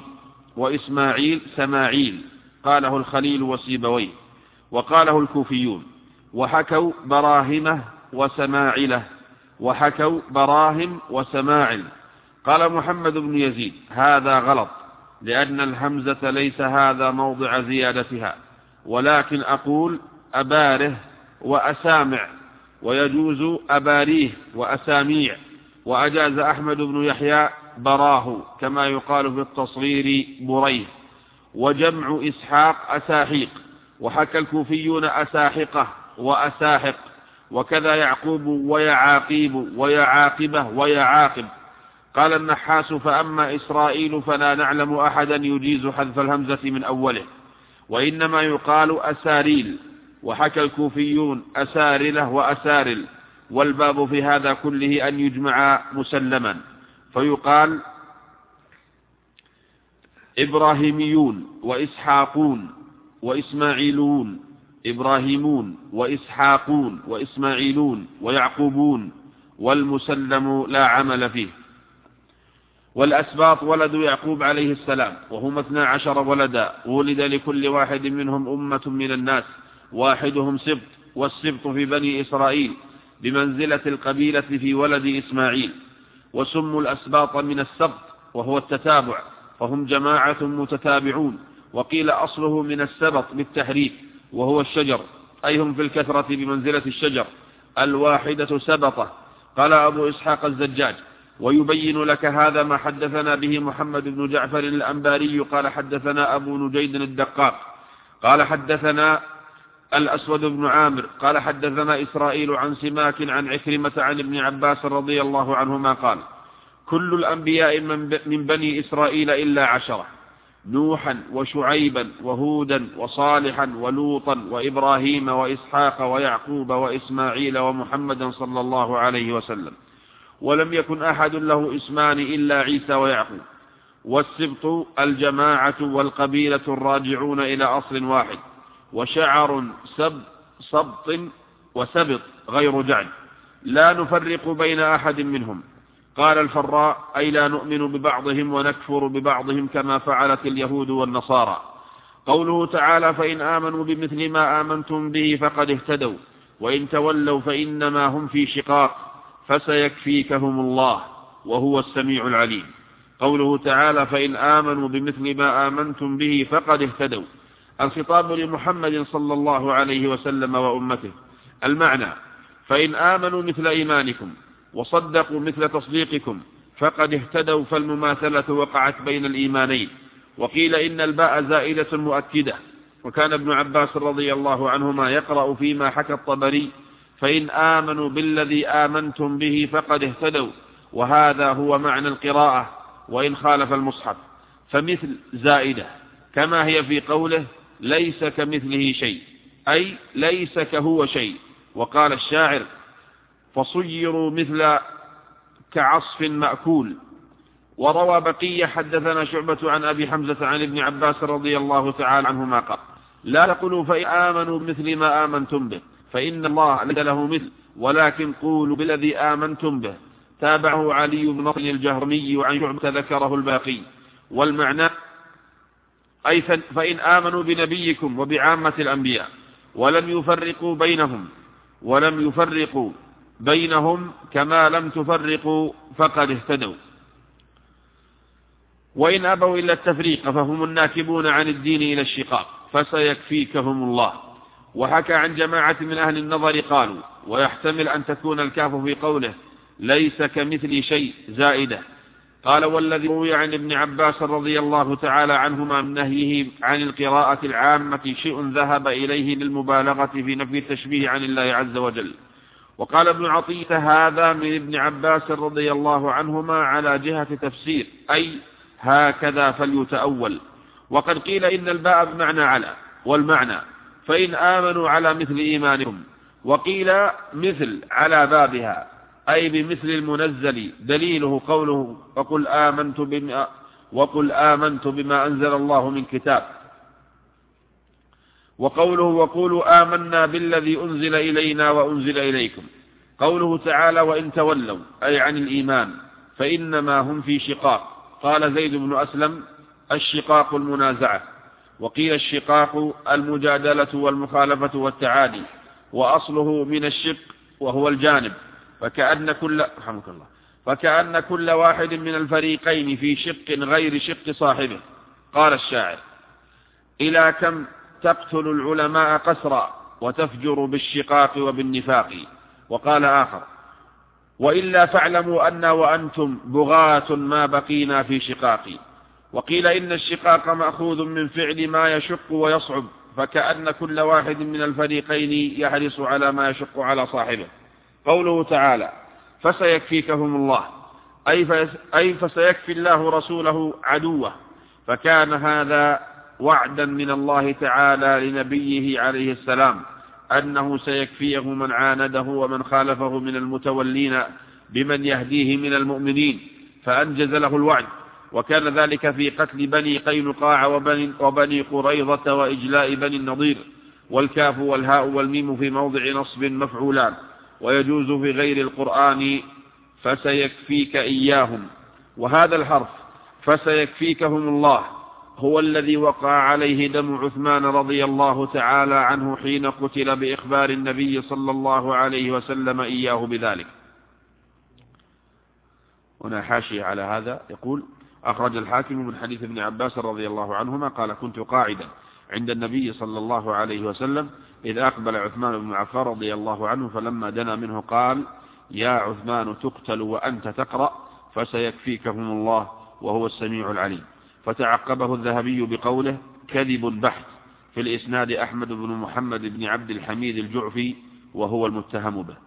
وإسماعيل سماعيل، قاله الخليل وسيبويه وقاله الكوفيون. وحكوا براهمه وسماعله وحكوا براهم وسماعل. قال محمد بن يزيد: هذا غلط، لأن الهمزة ليس هذا موضع زيادتها، ولكن أقول أباره وأسامع، ويجوز أباريه وأساميع. وأجاز أحمد بن يحيى براه كما يقال في التصغير بريه. وجمع إسحاق أساحيق، وحكى الكوفيون أساحقة وأساحق، وكذا يعقوب ويعاقيب ويعاقبه ويعاقب. قال النحاس: فأما إسرائيل فلا نعلم أحدا يجيز حذف الهمزة من أوله، وإنما يقال أساريل. وحكى الكوفيون أسارله وأسارل، والباب في هذا كله أن يجمع مسلما، فيقال إبراهيميون وإسحاقون وإسماعيلون، إبراهيمون وإسحاقون وإسماعيلون ويعقوبون، والمسلم لا عمل فيه. والأسباط ولد يعقوب عليه السلام، وهم اثنا عشر ولدا، ولد لكل واحد منهم أمة من الناس، واحدهم سبط، والسبط في بني إسرائيل بمنزلة القبيلة في ولد إسماعيل. وسموا الأسباط من السبط وهو التتابع، فهم جماعة متتابعون. وقيل أصله من السبط بالتحريف وهو الشجر، أي هم في الكثرة بمنزلة الشجر، الواحدة سبطة. قال أبو إسحاق الزجاج: ويبين لك هذا ما حدثنا به محمد بن جعفر الأنباري قال حدثنا أبو نجيد الدقاق قال حدثنا الأسود بن عامر قال حدثنا إسرائيل عن سماك عن عكرمة عن ابن عباس رضي الله عنهما قال: كل الأنبياء من بني إسرائيل إلا عشرة: نوحا وشعيبا وهودا وصالحا ولوطا وإبراهيم وإسحاق ويعقوب وإسماعيل ومحمدا صلى الله عليه وسلم. ولم يكن أحد له اسمان إلا عيسى ويعقوب. والسبط الجماعة والقبيلة الراجعون إلى أصل واحد. وشعر سب سبط وسبط غير جعل، لا نفرق بين أحد منهم. قال الفراء: أي لا نؤمن ببعضهم ونكفر ببعضهم كما فعلت اليهود والنصارى. قوله تعالى: فإن آمنوا بمثل ما آمنتم به فقد اهتدوا، وإن تولوا فإنما هم في شقاق فسيكفيكهم الله وهو السميع العليم. قوله تعالى: فإن آمنوا بمثل ما آمنتم به فقد اهتدوا، الخطاب لمحمد صلى الله عليه وسلم وأمته. المعنى: فإن آمنوا مثل إيمانكم وصدقوا مثل تصديقكم فقد اهتدوا، فالمماثلة وقعت بين الإيمانين. وقيل إن الباء زائدة مؤكدة، وكان ابن عباس رضي الله عنهما يقرأ فيما حكى الطبري: فإن آمنوا بالذي آمنتم به فقد اهتدوا، وهذا هو معنى القراءة وإن خالف المصحف. فمثل زائدة كما هي في قوله: ليس كمثله شيء، أي ليس كهو شيء. وقال الشاعر: فصيروا مثل كعصف مأكول. وروى بقية حدثنا شعبة عن أبي حمزة عن ابن عباس رضي الله تعالى عنهما قال: لا تقولوا فإن آمنوا مثل ما آمنتم به، فإن الله ليس له مثل، ولكن قولوا بالذي آمنتم به. تابعه علي بن نصر الجهرمي وعن شعبة ذكره الباقي. والمعنى: أي فإن آمنوا بنبيكم وبعامة الأنبياء ولم يفرقوا بينهم ولم يفرقوا بينهم كما لم تفرقوا فقد اهتدوا. وإن أبوا إلا التفريق فهم الناكبون عن الدين إلى الشقاق فسيكفيكهم الله. وحكى عن جماعة من أهل النظر قالوا: ويحتمل أن تكون الكاف في قوله ليس كمثل شيء زائدة. قال: والذي روي عن ابن عباس رضي الله تعالى عنهما من نهيه عن القراءة العامة شيء ذهب إليه للمبالغة في نفي التشبيه عن الله عز وجل. وقال ابن عطية: هذا من ابن عباس رضي الله عنهما على جهة تفسير، أي هكذا فليتأول. وقد قيل إن الباء بمعنى على، والمعنى فإن آمنوا على مثل إيمانهم. وقيل مثل على بابها، أي بمثل المنزل، دليله قوله: وقل آمنت بما, وقل آمنت بما أنزل الله من كتاب. وقوله: وقولوا آمنا بالذي أنزل إلينا وأنزل إليكم. قوله تعالى: وإن تولوا، أي عن الإيمان، فإنما هم في شقاق. قال زيد بن أسلم: الشقاق المنازعة. وقيل الشقاق المجادلة والمخالفة والتعادي. وأصله من الشق وهو الجانب، فكأن كل رحمك الله فكأن كل واحد من الفريقين في شق غير شق صاحبه. قال الشاعر: إلى كم تقتل العلماء قسرا وتفجر بالشقاق وبالنفاق. وقال آخر: وإلا فاعلموا أنا وأنتم بغاة ما بقينا في شقاق. وقيل إن الشقاق مأخوذ من فعل ما يشق ويصعب، فكأن كل واحد من الفريقين يحرص على ما يشق على صاحبه. قوله تعالى: فسيكفيكهم الله، أي فسيكفي الله رسوله عدوه، فكان هذا وعدا من الله تعالى لنبيه عليه السلام أنه سيكفيه من عانده ومن خالفه من المتولين بمن يهديه من المؤمنين، فأنجز له الوعد. وكان ذلك في قتل بني قينقاع وبني, وبني قريظة وإجلاء بني النضير. والكاف والهاء والميم في موضع نصب مفعولان، ويجوز في غير القرآن فسيكفيك إياهم. وهذا الحرف فسيكفيكهم الله هو الذي وقع عليه دم عثمان رضي الله تعالى عنه حين قتل بإخبار النبي صلى الله عليه وسلم إياه بذلك. هنا حاشية على هذا يقول: أخرج الحاكم من حديث ابن عباس رضي الله عنهما قال: كنت قاعدا عند النبي صلى الله عليه وسلم إذ أقبل عثمان بن عفان رضي الله عنه، فلما دنا منه قال: يا عثمان تقتل وأنت تقرأ فسيكفيكهم الله وهو السميع العليم. فتعقبه الذهبي بقوله: كذب بحث. في الإسناد أحمد بن محمد بن عبد الحميد الجعفي وهو المتهم به.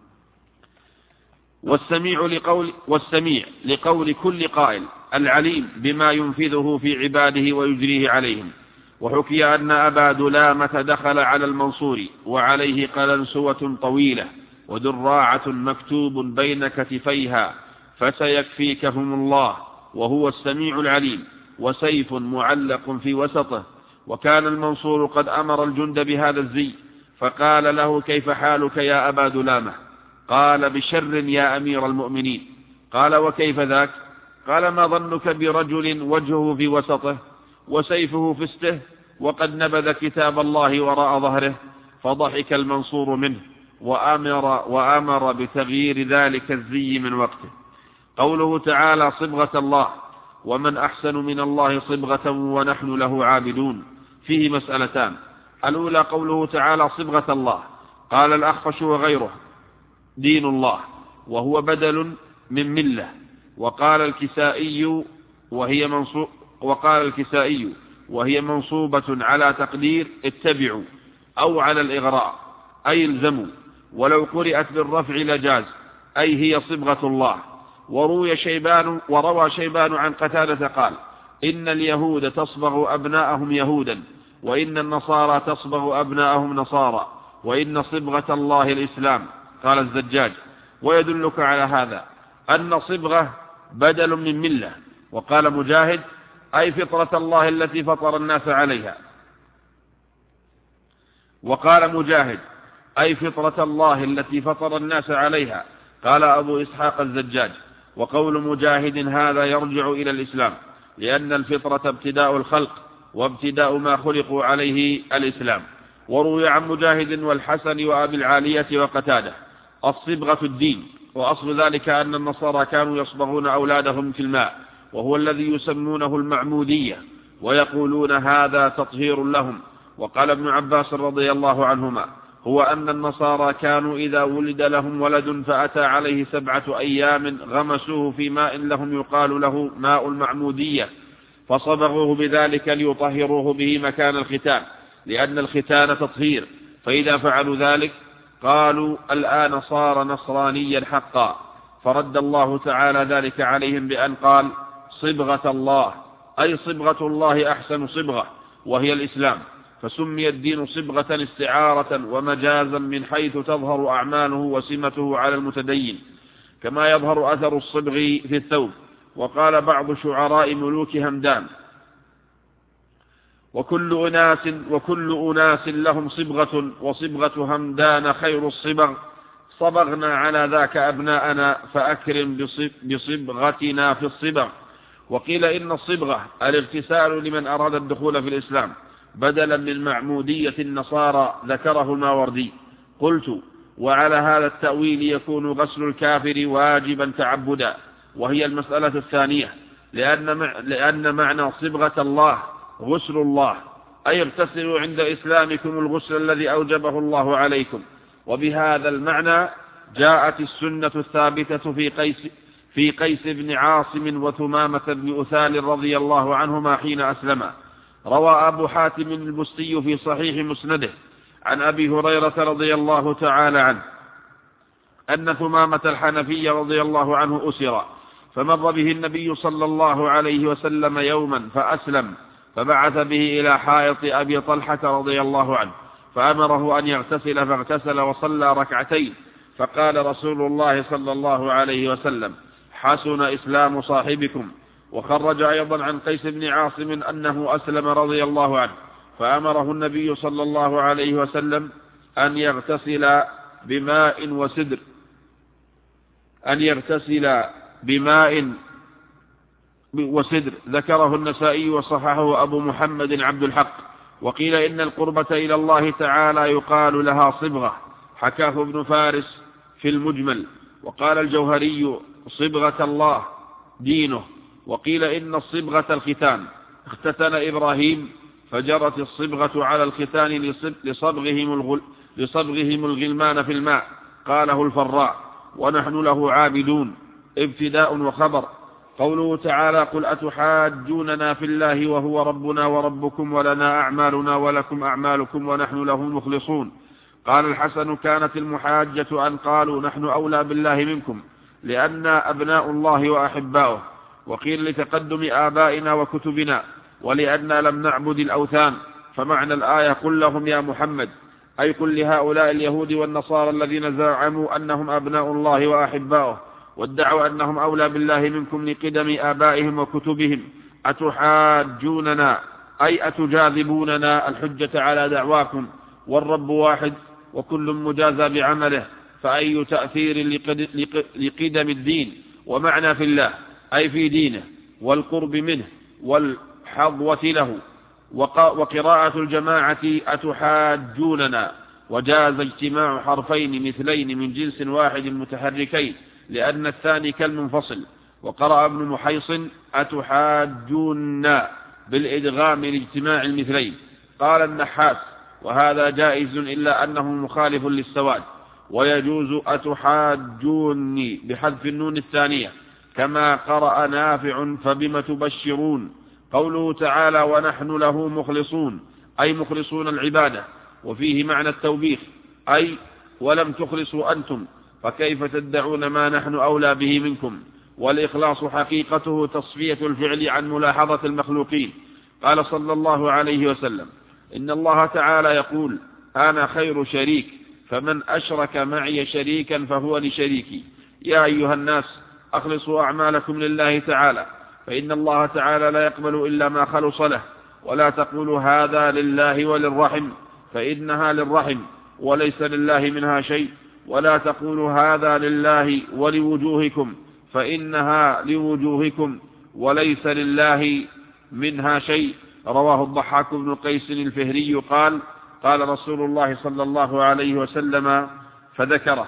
والسميع لقول, والسميع لقول كل قائل، العليم بما ينفذه في عباده ويجريه عليهم. وحكي أن أبا دلامة دخل على المنصور وعليه قلنسوة طويلة ودراعة مكتوب بين كتفيها: فسيكفيكهم الله وهو السميع العليم، وسيف معلق في وسطه. وكان المنصور قد أمر الجند بهذا الزي، فقال له: كيف حالك يا أبا دلامة؟ قال: بشر يا أمير المؤمنين. قال: وكيف ذاك؟ قال: ما ظنك برجل وجهه في وسطه وسيفه في استه وقد نبذ كتاب الله وراء ظهره؟ فضحك المنصور منه وأمر, وأمر بتغيير ذلك الزي من وقته. قوله تعالى: صبغة الله، ومن أحسن من الله صبغة ونحن له عابدون، فيه مسألتان. الأولى قوله تعالى: صبغة الله، قال الأخفش وغيره: دين الله، وهو بدل من ملة. وقال الكسائي وهي منصوب وقال الكسائي وهي منصوبة على تقدير اتبعوا أو على الإغراء أي الزموا، ولو قرأت بالرفع لجاز، أي هي صبغة الله. وروي شيبان وروى شيبان عن قتادة قال: إن اليهود تصبغ أبناءهم يهودا، وإن النصارى تصبغ أبناءهم نصارى، وإن صبغة الله الإسلام. قال الزجاج: ويدلك على هذا أن صبغة بدل من ملة. وقال مجاهد: أي فطرة الله التي فطر الناس عليها. وقال مجاهد: أي فطرة الله التي فطر الناس عليها. قال أبو إسحاق الزجاج: وقول مجاهد هذا يرجع إلى الإسلام، لأن الفطرة ابتداء الخلق، وابتداء ما خلقوا عليه الإسلام. وروي عن مجاهد والحسن وأبي العالية وقتادة: الصبغة الدين، وأصل ذلك أن النصارى كانوا يصبغون أولادهم في الماء، وهو الذي يسمونه المعمودية، ويقولون هذا تطهير لهم. وقال ابن عباس رضي الله عنهما: هو أن النصارى كانوا إذا ولد لهم ولد فأتى عليه سبعة أيام غمسوه في ماء لهم يقال له ماء المعمودية، فصبغوه بذلك ليطهروه به مكان الختان، لأن الختان تطهير. فإذا فعلوا ذلك قالوا: الآن صار نصرانيا حقا. فرد الله تعالى ذلك عليهم بأن قال: صبغة الله، أي صبغة الله أحسن صبغة، وهي الإسلام. فسمي الدين صبغة استعارة ومجازا من حيث تظهر أعماله وسمته على المتدين، كما يظهر أثر الصبغ في الثوب. وقال بعض شعراء ملوك همدان: وكل أناس, وكل أناس لهم صبغة، وصبغة همدان خير الصبغ، صبغنا على ذاك أبناءنا فأكرم بصبغتنا في الصبغ. وقيل إن الصبغة الاغتسال لمن أراد الدخول في الإسلام بدلا من معمودية النصارى، ذكره الماوردي. قلت: وعلى هذا التأويل يكون غسل الكافر واجبا تعبدا، وهي المسألة الثانية، لأن, لأن معنى صبغة الله غسل الله، أي اغتسلوا عند إسلامكم الغسل الذي أوجبه الله عليكم. وبهذا المعنى جاءت السنة الثابتة في قيس, في قيس بن عاصم وثمامة بن أثال رضي الله عنهما حين أسلما. روى أبو حاتم البستي في صحيح مسنده عن أبي هريرة رضي الله تعالى عنه أن ثمامة الحنفي رضي الله عنه أسر، فمر به النبي صلى الله عليه وسلم يوما فأسلم، فبعث به إلى حائط أبي طلحة رضي الله عنه فأمره أن يغتسل، فاغتسل وصلى ركعتين، فقال رسول الله صلى الله عليه وسلم: حسن إسلام صاحبكم. وخرج أيضا عن قيس بن عاصم أنه أسلم رضي الله عنه، فأمره النبي صلى الله عليه وسلم أن يغتسل بماء وسدر أن يغتسل بماء وسدر ذكره النسائي وصححه أبو محمد عبد الحق. وقيل إن القربة إلى الله تعالى يقال لها صبغة، حكاه ابن فارس في المجمل. وقال الجوهري: صبغة الله دينه. وقيل إن الصبغة الختان، اختتن إبراهيم فجرت الصبغة على الختان لصبغهم, لصبغهم الغلمان في الماء، قاله الفراء. ونحن له عابدون، ابتداء وخبر. قوله تعالى: قل أتحاجوننا في الله وهو ربنا وربكم ولنا أعمالنا ولكم أعمالكم ونحن له مخلصون. قال الحسن: كانت المحاجة أن قالوا نحن أولى بالله منكم لأننا أبناء الله وأحباؤه. وقيل لتقدم آبائنا وكتبنا ولأننا لم نعبد الأوثان. فمعنى الآية: قل لهم يا محمد، أي قل لهؤلاء اليهود والنصارى الذين زعموا أنهم أبناء الله وأحباؤه وادعوا أنهم أولى بالله منكم لقدم آبائهم وكتبهم: أتحاجوننا أي أتجاذبوننا الحجة على دعواكم، والرب واحد وكل مجازى بعمله، فأي تأثير لقدم الدين. ومعنى في الله أي في دينه والقرب منه والحظوة له. وقراءة الجماعة أتحاجوننا، وجاز اجتماع حرفين مثلين من جنس واحد متحركين لأن الثاني كالمنفصل. وقرأ ابن محيصن أتحاجوننا بالإدغام لاجتماع المثلين. قال النحاس: وهذا جائز إلا أنه مخالف للسواد، ويجوز أتحاجوني بحذف النون الثانية، كما قرأ نافع فبم تبشرون. قوله تعالى: ونحن له مخلصون، أي مخلصون العبادة. وفيه معنى التوبيخ، أي ولم تخلصوا أنتم، فكيف تدعون ما نحن أولى به منكم. والإخلاص حقيقته تصفية الفعل عن ملاحظة المخلوقين. قال صلى الله عليه وسلم: إن الله تعالى يقول: أنا خير شريك، فمن أشرك معي شريكا فهو لشريكي. يا أيها الناس أخلصوا أعمالكم لله تعالى، فإن الله تعالى لا يقبل إلا ما خلص له. ولا تقولوا هذا لله وللرحم، فإنها للرحم وليس لله منها شيء. ولا تقولوا هذا لله ولوجوهكم، فإنها لوجوهكم وليس لله منها شيء. رواه الضحاك بن قيس الفهري قال: قال رسول الله صلى الله عليه وسلم فذكره.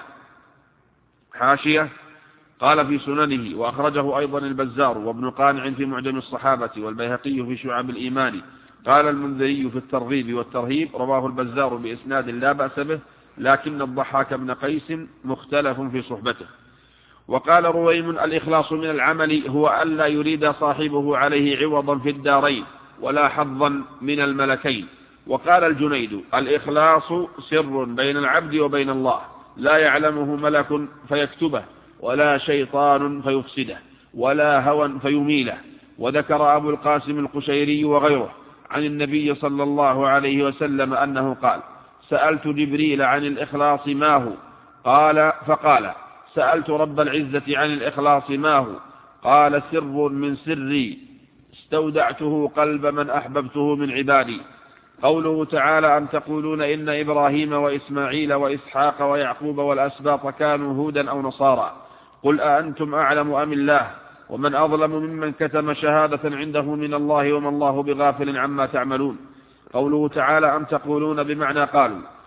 حاشية: قال في سننه، وأخرجه أيضا البزار وابن قانع في معجم الصحابة والبيهقي في شعب الإيمان. قال المنذري في الترغيب والترهيب: رواه البزار بإسناد لا بأس به، لكن الضحاك بن قيس مختلف في صحبته. وقال رويم: الإخلاص من العمل هو ألا يريد صاحبه عليه عوضا في الدارين ولا حظا من الملكين. وقال الجنيد: الإخلاص سر بين العبد وبين الله، لا يعلمه ملك فيكتبه، ولا شيطان فيفسده، ولا هوى فيميله. وذكر أبو القاسم القشيري وغيره عن النبي صلى الله عليه وسلم أنه قال: سألت جبريل عن الإخلاص ما هو؟ قال فقال: سألت رب العزة عن الإخلاص ما هو؟ قال: سر من سري استودعته قلب من أحببته من عبادي. قوله تعالى: أم تقولون إن إبراهيم وإسماعيل وإسحاق ويعقوب والأسباط كانوا هودا أو نصارى، قل أأنتم أعلم أم الله؟ ومن أظلم ممن كتم شهادة عنده من الله وما الله بغافل عما تعملون. قوله تعالى: أم تقولون بمعنى قالوا،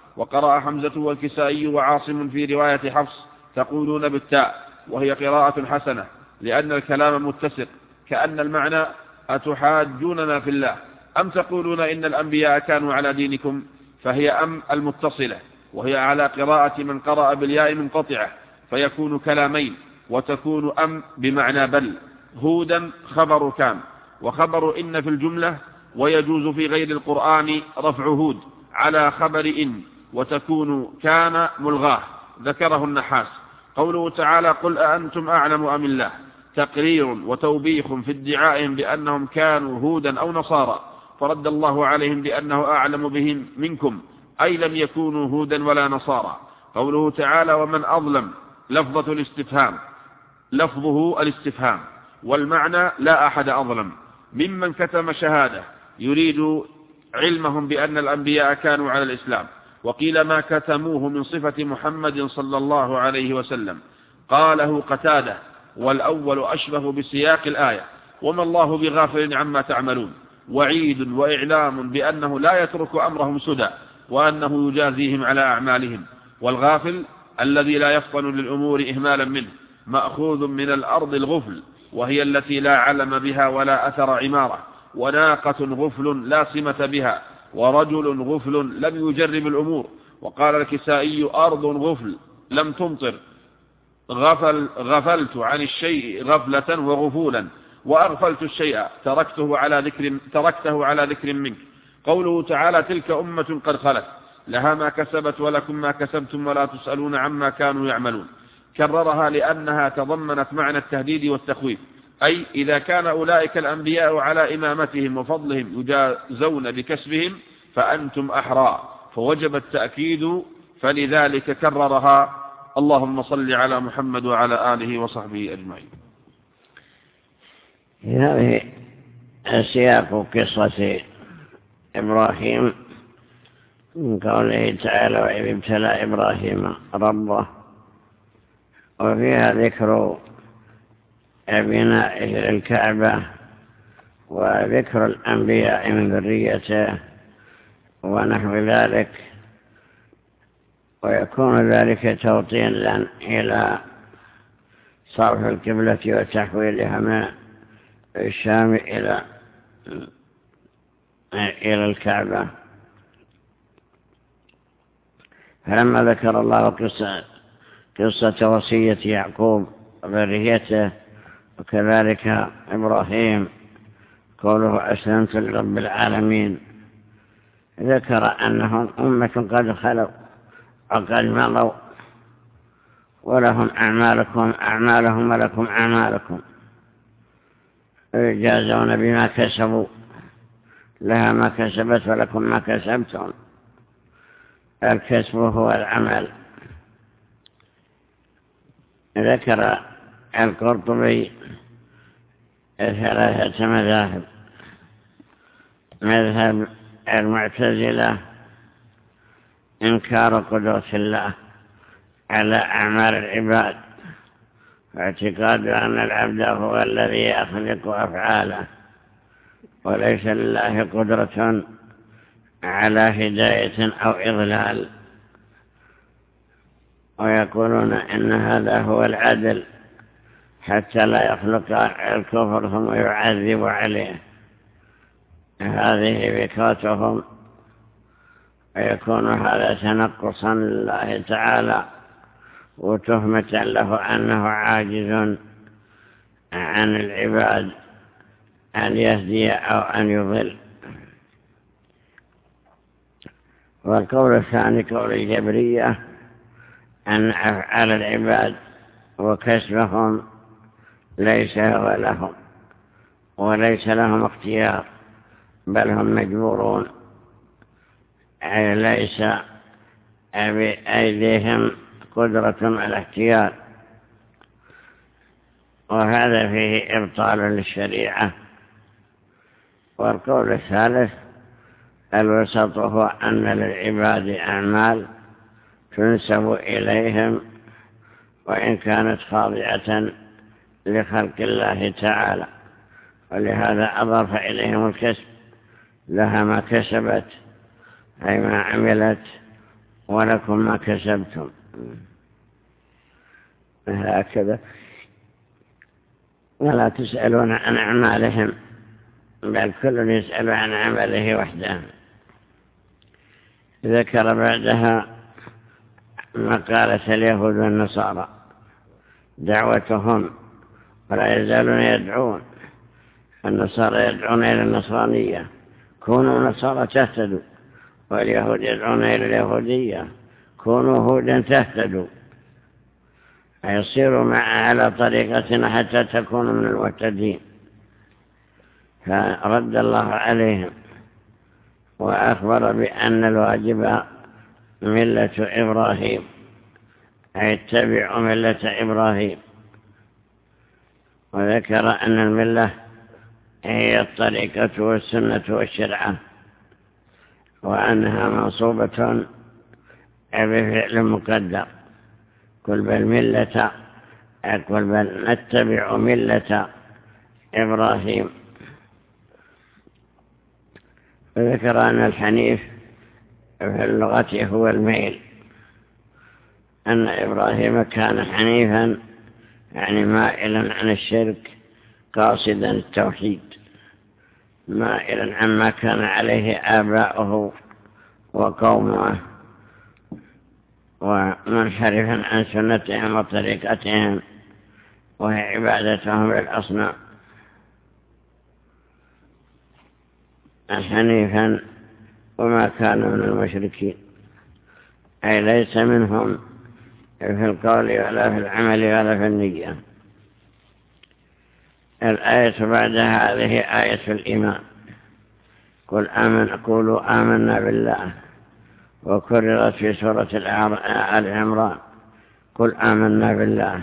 وقرأ حمزة والكسائي وعاصم في رواية حفص تقولون بالتاء، وهي قراءة حسنة لأن الكلام متسق، كأن المعنى أتحاجوننا في الله أم تقولون إن الأنبياء كانوا على دينكم، فهي أم المتصلة، وهي على قراءة من قرأ بالياء منقطعة فيكون كلامين، وتكون أم بمعنى بل. هودا خبر كان، وخبر إن في الجملة، ويجوز في غير القرآن رفع هود على خبر إن، وتكون كان ملغاه، ذكره النحاس. قوله تعالى قل أأنتم أعلم أم الله، تقرير وتوبيخ في ادعائهم بأنهم كانوا هودا أو نصارى، فرد الله عليهم بأنه أعلم بهم منكم، أي لم يكونوا هودا ولا نصارى. قوله تعالى ومن أظلم، لفظة الاستفهام لفظه الاستفهام والمعنى لا أحد أظلم، ممن كتم شهادة يريد علمهم بأن الأنبياء كانوا على الإسلام. وقيل ما كتموه من صفة محمد صلى الله عليه وسلم. قاله قتادة، والأول أشبه بسياق الآية وما الله بغافل عما تعملون، وعيد وإعلام بأنه لا يترك أمرهم سدى، وأنه يجازيهم على أعمالهم. والغافل الذي لا يفطن للأمور إهمالا منه، مأخوذ من الأرض الغفل، وهي التي لا علم بها ولا أثر عمارة، وناقة غفل لا سمة بها، ورجل غفل لم يجرب الأمور. وقال الكسائي أرض غفل لم تمطر، غفل غفلت عن الشيء غفلة وغفولا، وأغفلت الشيء تركته على ذكر, تركته على ذكر منك. قوله تعالى تلك أمة قد خلت لها ما كسبت ولكم ما كسبتم ولا تسألون عما كانوا يعملون. كررها لأنها تضمنت معنى التهديد والتخويف، أي إذا كان أولئك الأنبياء على إمامتهم وفضلهم يجازون بكسبهم فأنتم أحرى، فوجب التأكيد، فلذلك كررها. اللهم صل على محمد وعلى آله وصحبه أجمعين. هذه سياق قصة إبراهيم من قوله تعالى وإذ ابتلى إبراهيم ربه، وفيها ذكر بنائه الكعبة وذكر الأنبياء من ذريته ونحو ذلك، ويكون ذلك توطينا إلى صرف القبلة وتحويلها من الشام إلى إلى الكعبة. فلما ذكر الله قصة, قصة وصية يعقوب وذريته وكذلك إبراهيم قوله أسلمت لرب العالمين، ذكر أنهم أمة قد خلوا وقد مضوا، ولهم أعمالكم أعمالهم ولكم أعمالكم، يجازون بما كسبوا، لها ما كسبت ولكم ما كسبتم. الكسب هو العمل. ذكر القرطبي ثلاثة مذاهب: مذهب المعتزلة إنكار قدرة الله على أعمال العباد، واعتقاد أن العبد هو الذي يخلق أفعاله، وليس لله قدرة على هداية أو إضلال، ويقولون إن هذا هو العدل حتى لا يخلق الكفر ثم يعذب عليه. هذه فكرتهم، ويكون هذا تنقصا لله تعالى وتهمة له أنه عاجز عن العباد أن يهدي أو أن يضل. والقول الثاني قول الجبرية أن أفعال العباد وكسبهم ليس هو لهم، وليس لهم اختيار، بل هم مجبورون، أي ليس بأيديهم قدرة على اختيار، وهذا فيه إبطال للشريعة. والقول الثالث الوسط هو أن للعباد أعمال تنسب إليهم وإن كانت خاضعة لخلق الله تعالى، ولهذا أضاف إليهم الكسب، لها ما كسبت أي ما عملت، ولكم ما كسبتم. هكذا ولا تسألون عن أعمالهم بل كل يسأل عن عمله وحده. ذكر بعدها مقالة اليهود والنصارى دعوتهم ولا يزالون يدعون. النصارى يدعون إلى النصرانية كونوا نصارى تهتدوا، واليهود يدعون إلى اليهودية كونوا هودا تهتدوا، يصيروا مع على طريقتنا حتى تكونوا من المهتدين. فرد الله عليهم وأخبر بأن الواجب ملة إبراهيم، أي اتبعوا ملة إبراهيم. وذكر أن الملة هي الطريقة والسنة والشرعة، وأنها منصوبة بفعل مقدر. قل بل ملة قل بل نتبع ملة إبراهيم. وذكر أن الحنيف في اللغة هو الميل، أن إبراهيم كان حنيفا يعني مائلا عن الشرك قاصدا التوحيد، مائلا عما كان عليه آباؤه وقومه، ومنحرفا عن سنتهم وطريقتهم وهي عبادتهم للأصنام. حنيفا وما كان من المشركين، أي ليس منهم في القول ولا في العمل ولا في النية. الآية بعدها هذه آية الإيمان. قل آمن قولوا آمنا بالله، وكررت في سورة آل عمران قل آمنا بالله،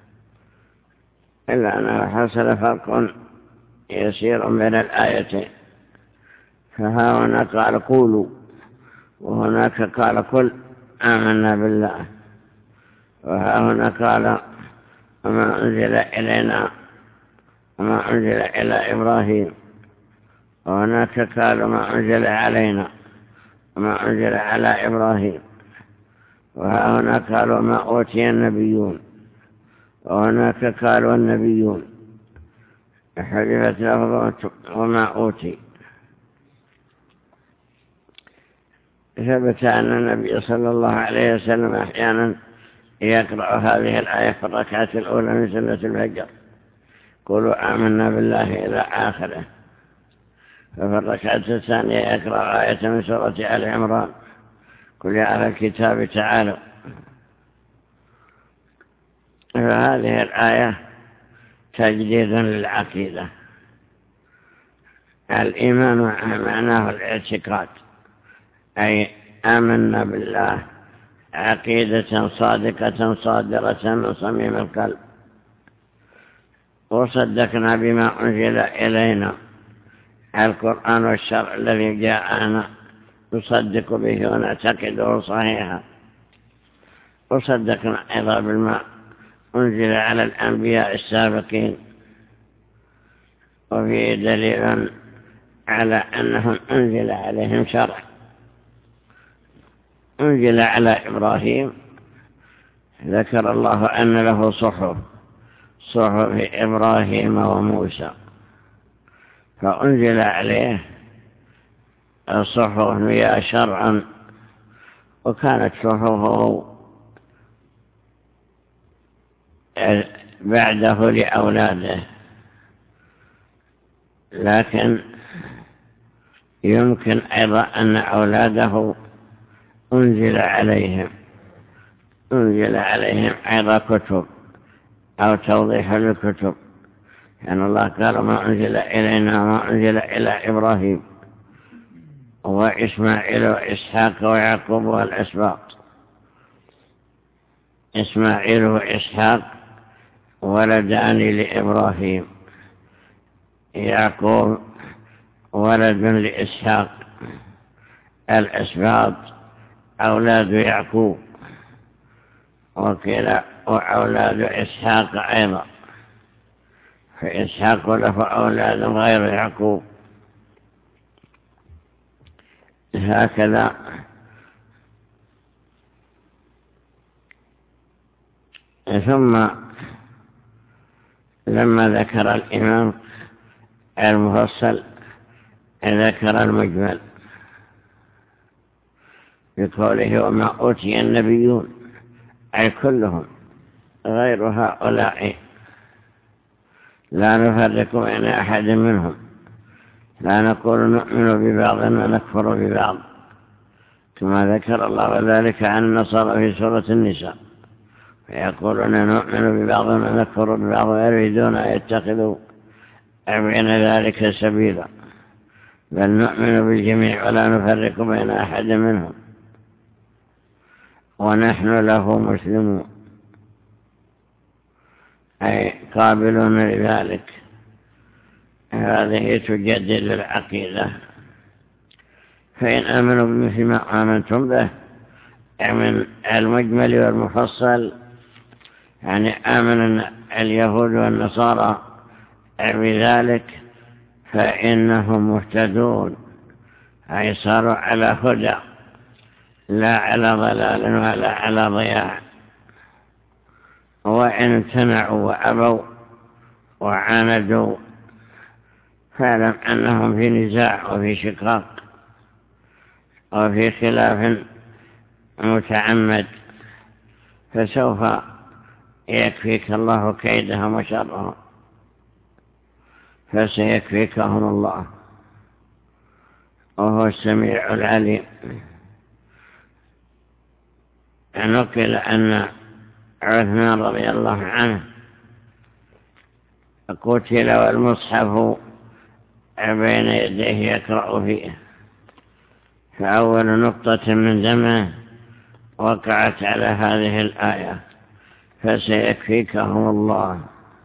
إلا أنه حصل فرق يسير بين الآيتين. فها هنا قال قولوا وهناك قال قل آمنا بالله، وها هنا قال وما أنزل إلينا وما أنزل إلى إبراهيم، وهناك قال ما أنزل علينا وما أنزل على إبراهيم، وها هنا قالوا ما أوتي النبيون، وهناك قالوا النبيون حذفت لفظة وما أوتي. ثبت أن النبي صلى الله عليه وسلم أحيانا يقرأ هذه الآية في الركعة الأولى من سنة الفجر قولوا آمنا بالله إلى آخره، وفي الركعة الثانية يقرأ آية من سورة آل عمران قل يا أهل الكتاب تعالوا. فهذه الآية تجديد للعقيدة. الإيمان معناه الاعتقاد، أي آمنا بالله عقيدة صادقة صادرة من صميم القلب، وصدقنا بما أنزل إلينا القرآن والشرع الذي جاءنا نصدق به ونعتقده صحيحا، وصدقنا أيضا بما أنزل على الأنبياء السابقين. وفيه دليل على أنهم أنزل عليهم شرع. أنزل على إبراهيم ذكر الله أن له صحف صحف إبراهيم وموسى، فأنزل عليه الصحف هي شرعا، وكانت صحفه بعده لأولاده، لكن يمكن أيضا أن أولاده أنزل عليهم أنزل عليهم أيضا كتب أو توضيح للكتب، يعني الله قال ما أنزل إلينا وما أنزل إلى إبراهيم وإسماعيل وإسحاق ويعقوب والأسباط. إسماعيل وإسحاق ولدان لإبراهيم، يعقوب ولد لإسحاق، الأسباط أولاد يعقوب، وكلا وأولاد إسحاق أيضا، فإسحاق له أولاد غير يعقوب. هكذا ثم لما ذكر الإمام المفصل ذكر المجمل بقوله وما أوتي النبيون أي كلهم غير هؤلاء لا نفرق بين أحد منهم لا نقول نؤمن ببعض ونكفر ببعض كما ذكر الله ذلك عن النصارى في سورة النساء فيقولون نؤمن ببعض ونكفر ببعض ويريدون أن يتخذوا بين ذلك سبيلا بل نؤمن بالجميع ولا نفرق بين أحد منهم ونحن له مسلمون أي قابلون لذلك هذه تجدد العقيدة فإن آمنوا بمثل ما آمنتم به من المجمل والمفصل يعني آمن اليهود والنصارى بذلك فإنهم مهتدون أي صاروا على هدى لا على ضلال ولا على ضياع وإن امتنعوا وأبوا وعاندوا فاعلم أنهم في نزاع وفي شقاق وفي خلاف متعمد فسوف يكفيك الله كيدهم وشرهم فسيكفيكهم الله وهو السميع العليم. نقل أن عثمان رضي الله عنه قتل والمصحف بين يديه يقرأ فيه فأول نقطة من دمه وقعت على هذه الآية فسيكفيكهم الله.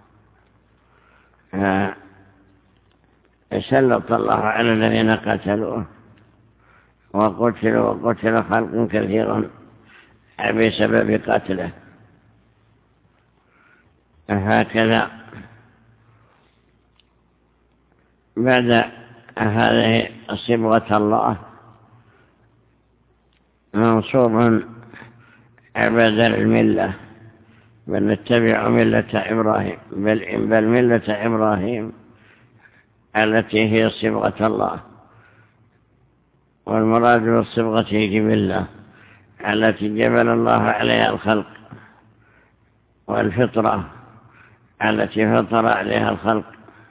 سلط الله على الذين قتلوه وقتلوا وقتل خلق كثير بسبب قتله. هكذا بعد هذه صبغة الله منصوب بدل الملة بل نتبع ملة إبراهيم بل, بل ملة إبراهيم التي هي صبغة الله والمراد بالصبغة جبلة التي جبل الله عليها الخلق والفطرة التي فطر عليها الخلق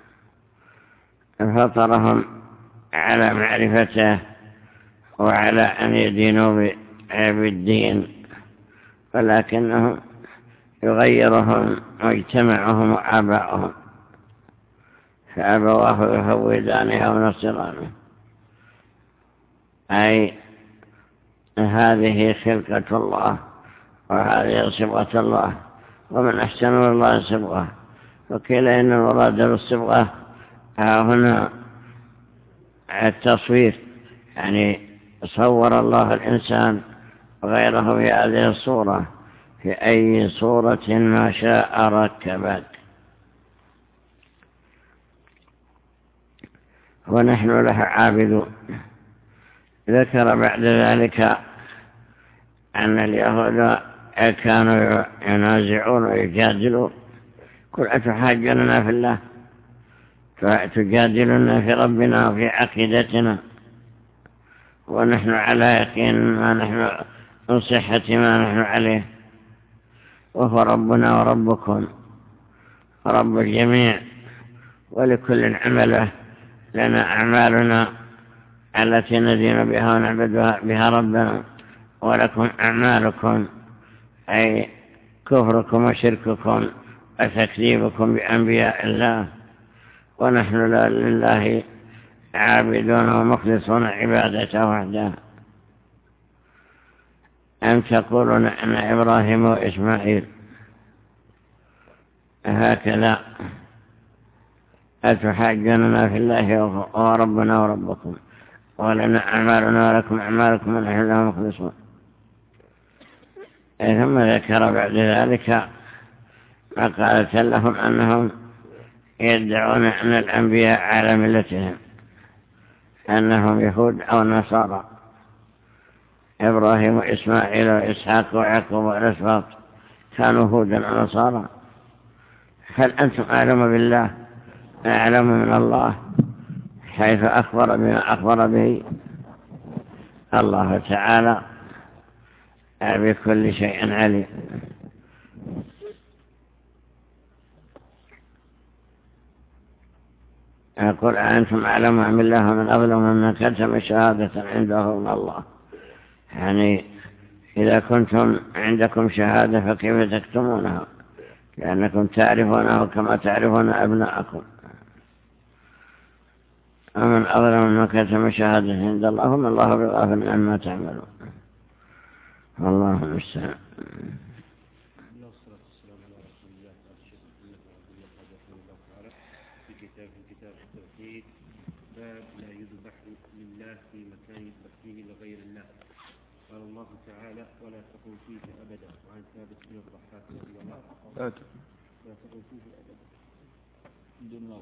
فطرهم على معرفته وعلى أن يدينوا بالدين ولكنهم يغيرهم مجتمعهم وآباؤهم فأبواه يهودانه أو نصرانه أي هذه خلقة الله وهذه صبغة الله ومن أحسن من الله صبغة وقيل إن المراد بالصبغة هنا التصوير يعني صور الله الإنسان غيره في هذه الصورة في أي صورة ما شاء ركبك. ونحن له عابدون. ذكر بعد ذلك أن اليهود كانوا ينازعون ويجادلون قل أتحاجوننا في الله فتجادلنا في ربنا وفي عقيدتنا ونحن على يقين ما نحن من صحة ما نحن عليه وهو ربنا وربكم رب الجميع ولكل عمله لنا أعمالنا التي ندين بها ونعبد بها ربنا ولكم أعمالكم أي كفركم وشرككم وتكذيبكم بأنبياء الله ونحن لله عابدون ومخلصون عبادته وحده. أم تقولون أن إبراهيم وإسماعيل هكذا أتحاجوننا في الله وربنا وربكم ولنا أعمالنا ولكم أعمالكم ونحن له مخلصون. ثم ذكر بعد ذلك مقالة لهم أنهم يدعون أن الأنبياء على ملتهم أنهم يهود أو نصارى إبراهيم وإسماعيل وإسحاق ويعقوب والأسباط كانوا هودا ونصارى. هل أنتم أعلم بالله أعلم من الله حيث أخبر بما أخبر به؟ الله تعالى بكل شيء عليم. يقول أنتم أعلم أم الله من أظلم من كتم شهادة عنده من الله. يعني إذا كنتم عندكم شهادة فكيف تكتمونها؟ لأنكم تعرفونه كما تعرفون أبناءكم. ومن أظلم من كتم شهادة عند الله وما الله بغافل عما تعملون. والله المستعان. باب لا يذبح لله في مكان يذبح فيه لغير الله. قال الله تعالى ولا تقم فيه أبدا. وعن ثابت بن الضحاك رضي الله عنه لا تقم فيه أبدا بدون موت.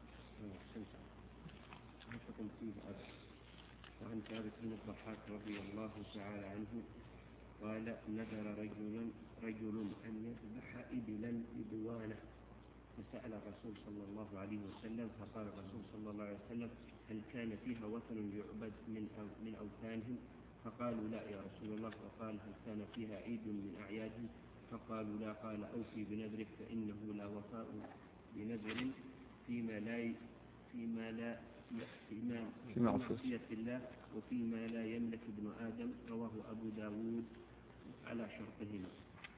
لا تقم فيه أبدا. وعن ثابت بن الضحاك رضي الله تعالى عنه قال نذر رجل رجل أن يذبح إبلا بدوانه فسأل الرسول صلى الله عليه وسلم فقال الرسول صلى الله عليه وسلم هل كان فيها وثن يعبد من من أوثانهم؟ فقالوا لا يا رسول الله. فقال هل كان فيها عيد من أعيادهم؟ فقالوا لا. قال أوفي بنذرك فإنه لا وفاء بنذر فيما لا فيما لا فيما في معصية الله وفيما لا يملك ابن آدم. رواه أبو داود على شرطهما.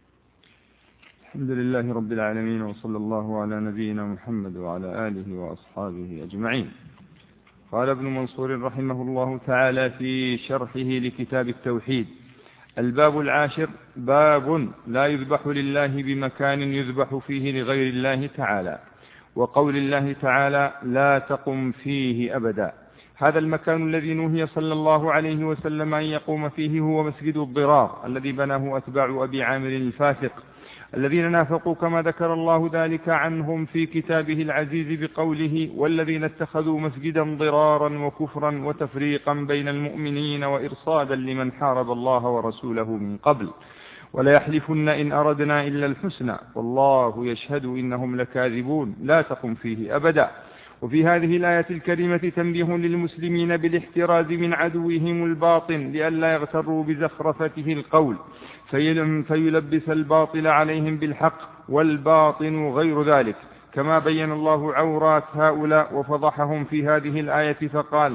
الحمد لله رب العالمين وصلى الله على نبينا محمد وعلى آله وأصحابه أجمعين. قال ابن منصور رحمه الله تعالى في شرحه لكتاب التوحيد: الباب العاشر باب لا يذبح لله بمكان يذبح فيه لغير الله تعالى، وقول الله تعالى لا تقم فيه أبدا. هذا المكان الذي نهي صلى الله عليه وسلم أن يقوم فيه هو مسجد الضرار الذي بناه أتباع أبي عامر الفاسق الذين نافقوا كما ذكر الله ذلك عنهم في كتابه العزيز بقوله والذين اتخذوا مسجدا ضرارا وكفرا وتفريقا بين المؤمنين وإرصادا لمن حارب الله ورسوله من قبل ولا يحلفن إن أردنا إلا الحسنى والله يشهد إنهم لكاذبون لا تقم فيه أبدا. وفي هذه الآية الكريمة تنبيه للمسلمين بالاحتراز من عدوهم الباطن لئلا يغتروا بزخرفته القول فيلبس الباطل عليهم بالحق والباطن غير ذلك، كما بين الله عورات هؤلاء وفضحهم في هذه الآية فقال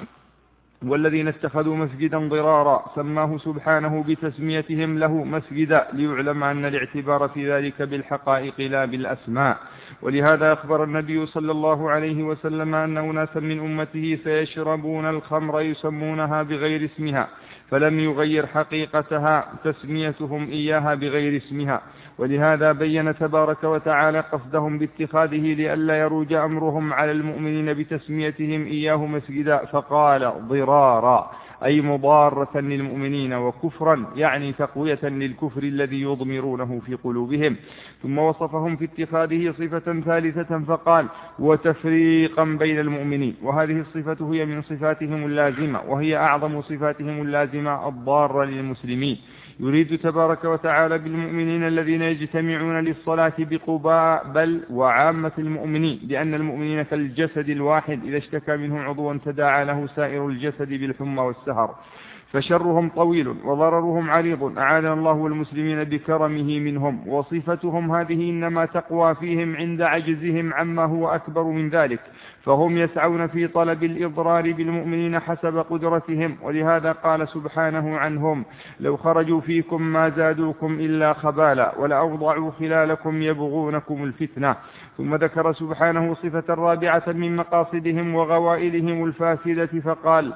والذين اتخذوا مسجدا ضرارا سماه سبحانه بتسميتهم له مسجدا ليعلم أن الاعتبار في ذلك بالحقائق لا بالأسماء. ولهذا أخبر النبي صلى الله عليه وسلم أن أناسا من أمته سيشربون الخمر يسمونها بغير اسمها فلم يغير حقيقتها تسميتهم إياها بغير اسمها. ولهذا بين تبارك وتعالى قصدهم باتخاذه لئلا يروج أمرهم على المؤمنين بتسميتهم إياه مسجدا فقال ضرارا أي مضارة للمؤمنين وكفرا يعني تقوية للكفر الذي يضمرونه في قلوبهم. ثم وصفهم في اتخاذه صفة ثالثة فقال وتفريقا بين المؤمنين، وهذه الصفة هي من صفاتهم اللازمة وهي أعظم صفاتهم اللازمة الضارة للمسلمين. يريد تبارك وتعالى بالمؤمنين الذين يجتمعون للصلاة بقباء بل وعامة المؤمنين، لأن المؤمنين كالجسد الواحد إذا اشتكى منه عضوا تداعى له سائر الجسد بالحمى والسهر، فشرهم طويل وضررهم عريض أعاذنا الله والمسلمين بكرمه منهم. وصفتهم هذه إنما تقوى فيهم عند عجزهم عما هو أكبر من ذلك، فهم يسعون في طلب الإضرار بالمؤمنين حسب قدرتهم. ولهذا قال سبحانه عنهم لو خرجوا فيكم ما زادوكم إلا خبالا ولأوضعوا خلالكم يبغونكم الفتنة. ثم ذكر سبحانه صفة رابعة من مقاصدهم وغوائلهم الفاسدة فقال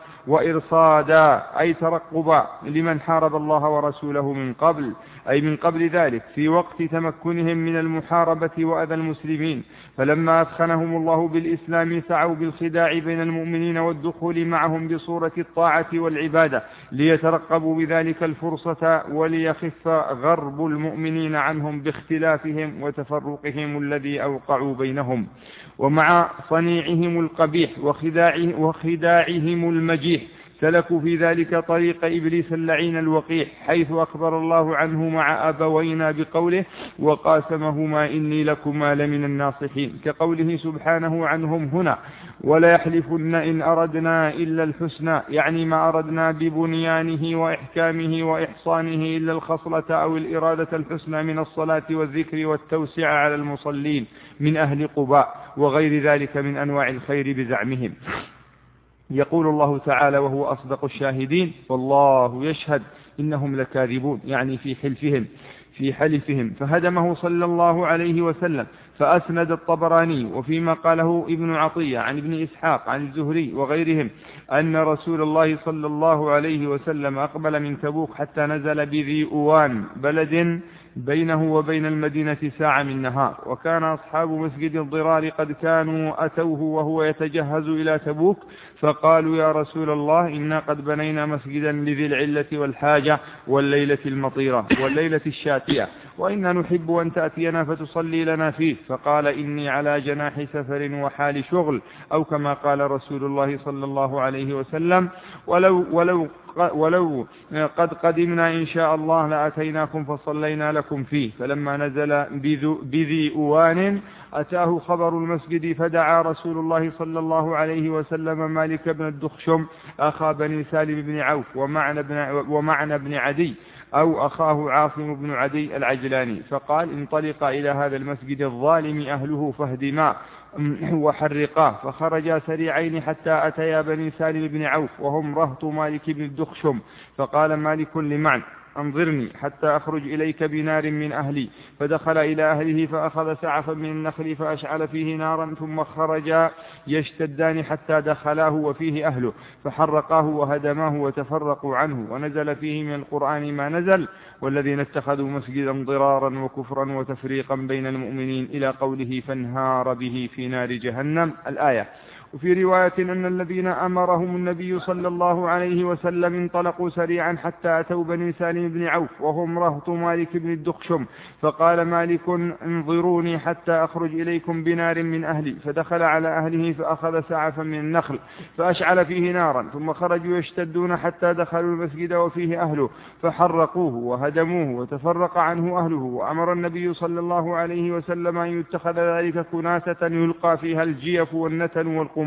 وإرصادا أي ترقبا لمن حارب الله ورسوله من قبل أي من قبل ذلك في وقت تمكنهم من المحاربة وأذى المسلمين، فلما أثخنهم الله بالإسلام سعوا بالخداع بين المؤمنين والدخول معهم بصورة الطاعة والعبادة ليترقبوا بذلك الفرصة وليخف غرب المؤمنين عنهم باختلافهم وتفرقهم الذي أوقعوا بينهم. ومع صنيعهم القبيح وخداعهم المجيح سلكوا في ذلك طريق إبليس اللعين الوقيح، حيث أخبر الله عنه مع أبوينا بقوله وقاسمهما إني لكما لمن الناصحين، كقوله سبحانه عنهم هنا ولا يحلفن إن أردنا إلا الحسنى، يعني ما أردنا ببنيانه وإحكامه وإحصانه إلا الخصلة أو الإرادة الحسنى من الصلاة والذكر والتوسع على المصلين من أهل قباء وغير ذلك من أنواع الخير بزعمهم. يقول الله تعالى وهو أصدق الشاهدين والله يشهد إنهم لكاذبون، يعني في حلفهم في حلفهم فهدمه صلى الله عليه وسلم. فأسند الطبراني وفيما قاله ابن عطية عن ابن إسحاق عن الزهري وغيرهم أن رسول الله صلى الله عليه وسلم أقبل من تبوك حتى نزل بذي أوان بلد بينه وبين المدينة ساعة من نهار، وكان أصحاب مسجد الضرار قد كانوا أتوه وهو يتجهز إلى تبوك فقالوا يا رسول الله إنا قد بنينا مسجدا لذي العلة والحاجة والليلة المطيرة والليلة الشاتية وإنا نحب أن تأتينا فتصلي لنا فيه، فقال إني على جناح سفر وحال شغل، أو كما قال رسول الله صلى الله عليه وسلم ولو, ولو ولو قد قدمنا إن شاء الله لأتيناكم فصلينا لكم فيه. فلما نزل بذي أوان أتاه خبر المسجد فدعا رسول الله صلى الله عليه وسلم مالك بن الدخشم أخا بني سالم بن عوف ومعنى بن, ومعنى بن عدي أو أخاه عاصم بن عدي العجلاني، فقال انطلق إلى هذا المسجد الظالم أهله فاهدما وحرقاه، فخرجا سريعين حتى أتيا بني سالم بن عوف وهم رهط مالك بن الدخشم، فقال مالك لمعن أنظرني حتى أخرج إليك بنار من أهلي، فدخل إلى أهله فأخذ سعفا من النخل فأشعل فيه نارا ثم خرجا يشتدان حتى دخلاه وفيه أهله فحرقاه وهدماه وتفرقوا عنه، ونزل فيه من القرآن ما نزل والذين اتخذوا مسجدا ضرارا وكفرا وتفريقا بين المؤمنين إلى قوله فانهار به في نار جهنم الآية. وفي رواية أن الذين أمرهم النبي صلى الله عليه وسلم انطلقوا سريعا حتى أتوا بني سالم بن عوف وهم رهط مالك بن الدخشم، فقال مالك انظروني حتى أخرج إليكم بنار من أهلي، فدخل على أهله فأخذ سعفا من النخل فأشعل فيه نارا ثم خرجوا يشتدون حتى دخلوا المسجد وفيه أهله فحرقوه وهدموه وتفرق عنه أهله، وأمر النبي صلى الله عليه وسلم أن يتخذ ذلك كناسة يلقى فيها الجيف والنتن والقمامة.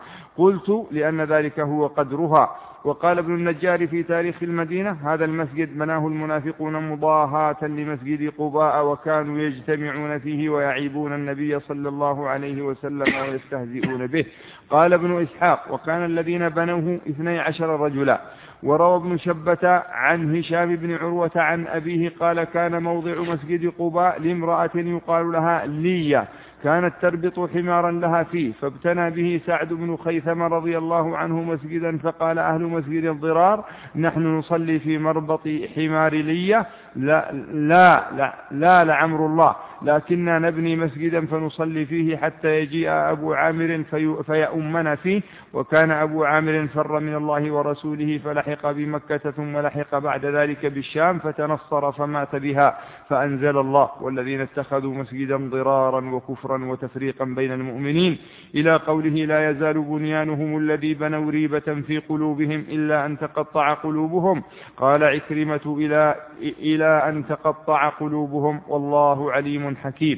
قلت لأن ذلك هو قدرها. وقال ابن النجار في تاريخ المدينة هذا المسجد بناه المنافقون مضاهاة لمسجد قباء وكانوا يجتمعون فيه ويعيبون النبي صلى الله عليه وسلم ويستهزئون به. قال ابن إسحاق وكان الذين بنوه اثني عشر رجلا. وروى ابن شبة عن هشام بن عروة عن أبيه قال كان موضع مسجد قباء لامرأة يقال لها لية كانت تربط حمارا لها فيه، فابتنى به سعد بن خيثم رضي الله عنه مسجدا، فقال أهل مسجد الضرار نحن نصلي في مربط حمار لية لا لا لا, لا لعمر الله، لكننا نبني مسجدا فنصلي فيه حتى يجيء أبو عامر في فيأمنا فيه. وكان أبو عامر فر من الله ورسوله فلحق بمكة ثم لحق بعد ذلك بالشام فتنصر فمات بها، فأنزل الله والذين اتخذوا مسجدا ضرارا وكفرا وتفريقا بين المؤمنين إلى قوله لا يزال بنيانهم الذي بنوا ريبة في قلوبهم إلا أن تقطع قلوبهم. قال عكرمة إلى, إلى أن تقطع قلوبهم والله عليم حكيم.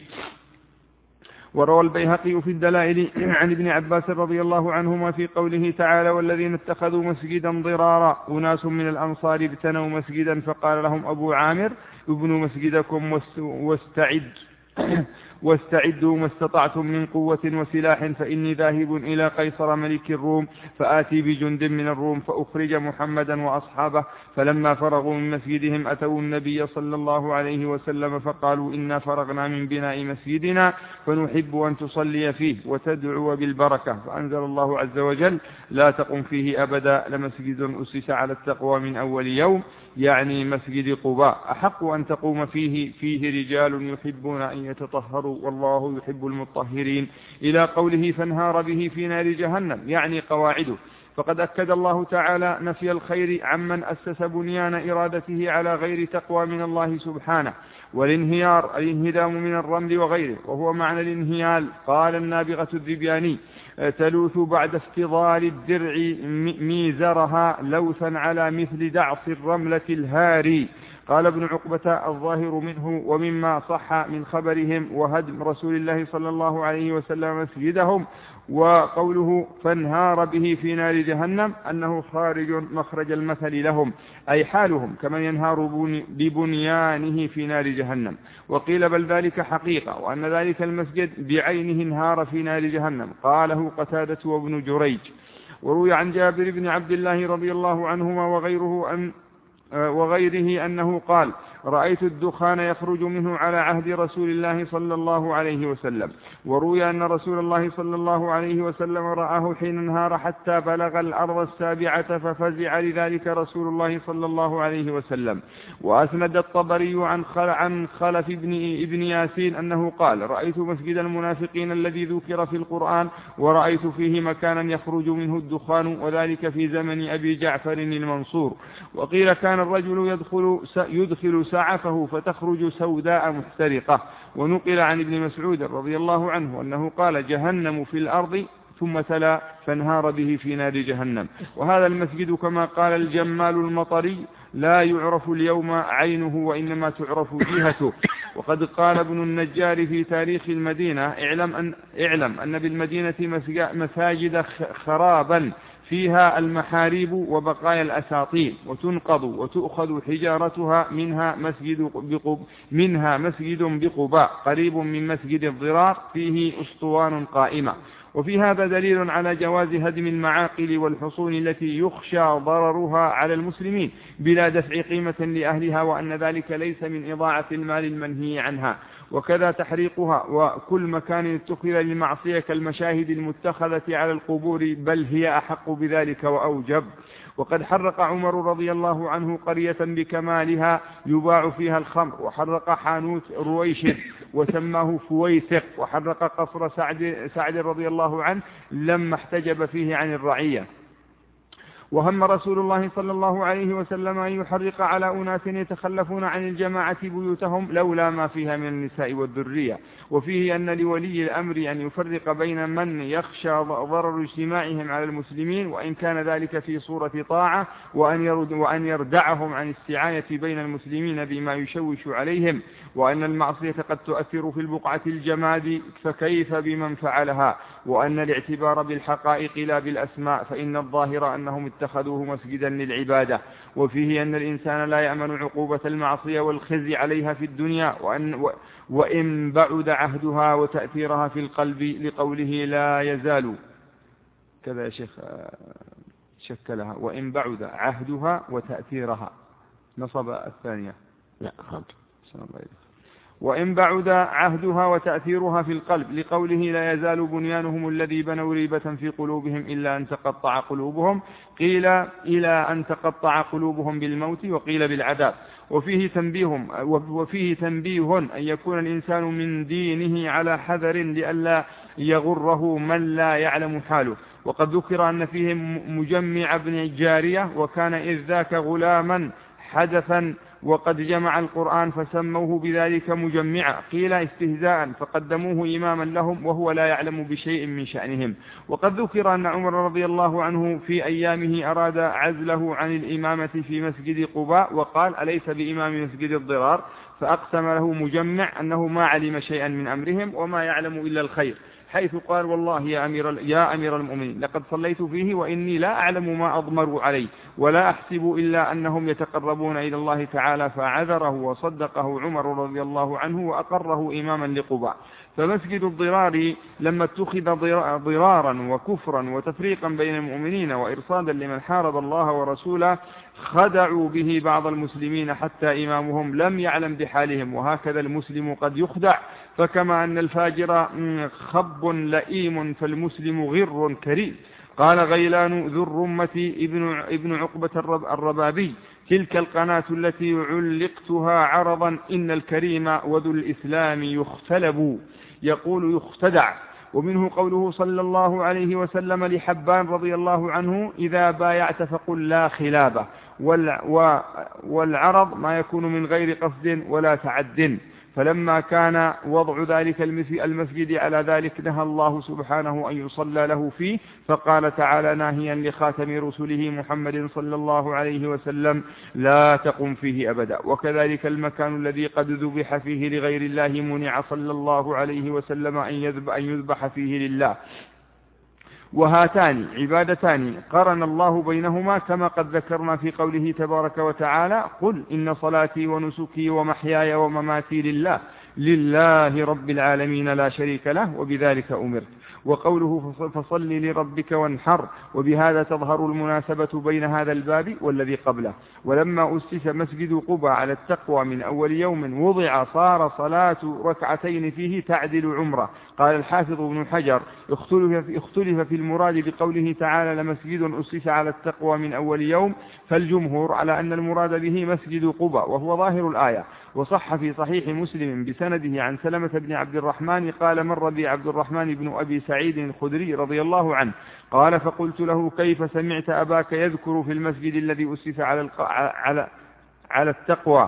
وروى البيهقي في الدلائل عن ابن عباس رضي الله عنهما في قوله تعالى والذين اتخذوا مسجدا ضرارا أناس من الأنصار ابتنوا مسجدا فقال لهم أبو عامر ابنوا مسجدكم واستعد واستعدوا ما استطعتم من قوة وسلاح فإني ذاهب إلى قيصر ملك الروم فآتي بجند من الروم فأخرج محمدا وأصحابه. فلما فرغوا من مسجدهم أتوا النبي صلى الله عليه وسلم فقالوا إنا فرغنا من بناء مسجدنا فنحب أن تصلي فيه وتدعو بالبركة، فأنزل الله عز وجل لا تقم فيه أبدا لمسجد أسس على التقوى من أول يوم، يعني مسجد قباء أحق أن تقوم فيه فيه رجال يحبون أن يتطهروا والله يحب المطهرين إلى قوله فانهار به في نار جهنم، يعني قواعده. فقد أكد الله تعالى نفي الخير عمن أسس بنيان إرادته على غير تقوى من الله سبحانه. والانهيار الانهدام من الرمل وغيره، وهو معنى الانهيال. قال النابغة الذبياني: تلوث بعد افتضال الدرع ميزرها لوثا على مثل دعص الرملة الهاري. قال ابن عقبة: الظاهر منه ومما صح من خبرهم وهدم رسول الله صلى الله عليه وسلم مسجدهم وقوله فانهار به في نار جهنم أنه خارج مخرج المثل لهم، أي حالهم كمن ينهار ببنيانه في نار جهنم. وقيل بل ذلك حقيقة، وأن ذلك المسجد بعينه انهار في نار جهنم. قاله قتادة وابن جريج. وروي عن جابر بن عبد الله رضي الله عنهما وغيره أن وغيره أنه قال: رأيت الدخان يخرج منه على عهد رسول الله صلى الله عليه وسلم. وروي أن رسول الله صلى الله عليه وسلم رآه حين انهار حتى بلغ الأرض السابعة ففزع لذلك رسول الله صلى الله عليه وسلم. وأسند الطبري عن عن خلف ابن, ابن ياسين أنه قال: رأيت مسجد المنافقين الذي ذكر في القرآن ورأيت فيه مكانا يخرج منه الدخان، وذلك في زمن أبي جعفر المنصور. وقيل كان الرجل يدخل, يدخل سعفه فتخرج سوداء محترقة. ونقل عن ابن مسعود رضي الله عنه أنه قال: جهنم في الأرض، ثم تلا فانهار به في نار جهنم. وهذا المسجد كما قال الجمال المطري لا يعرف اليوم عينه وإنما تعرف جهته. وقد قال ابن النجار في تاريخ المدينة: اعلم أن, اعلم أن بالمدينة مساجد خرابا فيها المحاريب وبقايا الأساطيل، وتنقض وتؤخذ حجارتها منها مسجد بقب منها مسجد بقباء قريب من مسجد الضرار فيه أسطوان قائمة. وفي هذا دليل على جواز هدم المعاقل والحصون التي يخشى ضررها على المسلمين بلا دفع قيمة لأهلها، وأن ذلك ليس من إضاعة المال المنهي عنها. وكذا تحريقها وكل مكان اتخذ للمعصية كالمشاهد المتخذة على القبور، بل هي أحق بذلك وأوجب. وقد حرق عمر رضي الله عنه قرية بكمالها يباع فيها الخمر، وحرق حانوت رويش وسماه فويسق، وحرق قصر سعد, سعد رضي الله عنه لما احتجب فيه عن الرعية. وهم رسول الله صلى الله عليه وسلم أن يحرق على أناس يتخلفون عن الجماعة بيوتهم لولا ما فيها من النساء والذرية. وفيه أن لولي الأمر أن يفرق بين من يخشى ضرر اجتماعهم على المسلمين وإن كان ذلك في صورة طاعة، وأن, يرد وأن يردعهم عن السعاية بين المسلمين بما يشوش عليهم. وأن المعصية قد تؤثر في البقعة الجماد، فكيف بمن فعلها. وأن الاعتبار بالحقائق لا بالأسماء، فإن الظاهر أنهم اتخذوه مسجدا للعبادة. وفيه أن الإنسان لا يأمن عقوبة المعصية والخزي عليها في الدنيا، وأن وإن بعد عهدها وتأثيرها في القلب، لقوله لا يزال كذا يا شيخ شكلها، وإن بعد عهدها وتأثيرها نصب الثانية لا خط وإن بعد عهدها وتأثيرها في القلب، لقوله لا يزال بنيانهم الذي بنوا ريبة في قلوبهم إلا أن تقطع قلوبهم. قيل إلى أن تقطع قلوبهم بالموت، وقيل بالعذاب. وفيه تنبيه وفيه تنبيه أن يكون الإنسان من دينه على حذر لئلا يغره من لا يعلم حاله. وقد ذكر أن فيه مجمع بن جارية، وكان إذ ذاك غلاما حدثا وقد جمع القرآن فسموه بذلك مجمعا، قيل استهزاء فقدموه إماما لهم وهو لا يعلم بشيء من شأنهم. وقد ذكر أن عمر رضي الله عنه في أيامه أراد عزله عن الإمامة في مسجد قباء، وقال أليس بإمام مسجد الضرار، فأقسم له مجمع أنه ما علم شيئا من أمرهم وما يعلم إلا الخير، حيث قال والله يا أمير, يا أمير المؤمنين لقد صليت فيه وإني لا أعلم ما أضمر عليه ولا أحسب إلا أنهم يتقربون إلى الله تعالى، فعذره وصدقه عمر رضي الله عنه وأقره إماما لقباء. فمسجد الضرار لما اتخذ ضرارا وكفرا وتفريقا بين المؤمنين وإرصادا لمن حارب الله ورسوله، خدعوا به بعض المسلمين حتى إمامهم لم يعلم بحالهم. وهكذا المسلم قد يخدع، فكما أن الفاجر خب لئيم فالمسلم غر كريم. قال غيلان ذو الرمة ابن, ابن عقبة الربابي: تلك القناة التي علقتها عرضا إن الكريم وذو الإسلام يختلب. يقول يختدع ومنه قوله صلى الله عليه وسلم لحبان رضي الله عنه: إذا بايعت فقل لا خلابة. والعرض ما يكون من غير قصد ولا تعد. فلما كان وضع ذلك المسجد على ذلك نهى الله سبحانه أن يصلى له فيه، فقال تعالى ناهيا لخاتم رسله محمد صلى الله عليه وسلم: لا تقم فيه أبدا. وكذلك المكان الذي قد ذبح فيه لغير الله منع صلى الله عليه وسلم أن يذبح فيه لله. وهاتان عبادتان قرن الله بينهما كما قد ذكرنا في قوله تبارك وتعالى: قل إن صلاتي ونسكي ومحياي ومماتي لله لله رب العالمين لا شريك له وبذلك أمرت. وقوله فصل لربك وانحر، وبهذا تظهر المناسبة بين هذا الباب والذي قبله. ولما أسس مسجد قباء على التقوى من أول يوم وضع صار صلاة ركعتين فيه تعدل عمره. قال الحافظ ابن حجر: اختلف في المراد بقوله تعالى لمسجد أسس على التقوى من أول يوم، فالجمهور على أن المراد به مسجد قباء وهو ظاهر الآية. وصح في صحيح مسلم بسنده عن سلمة بن عبد الرحمن قال: مر بي عبد الرحمن بن أبي سعيد الخدري رضي الله عنه قال: فقلت له: كيف سمعت أباك يذكر في المسجد الذي أسس على, الق... على... على التقوى؟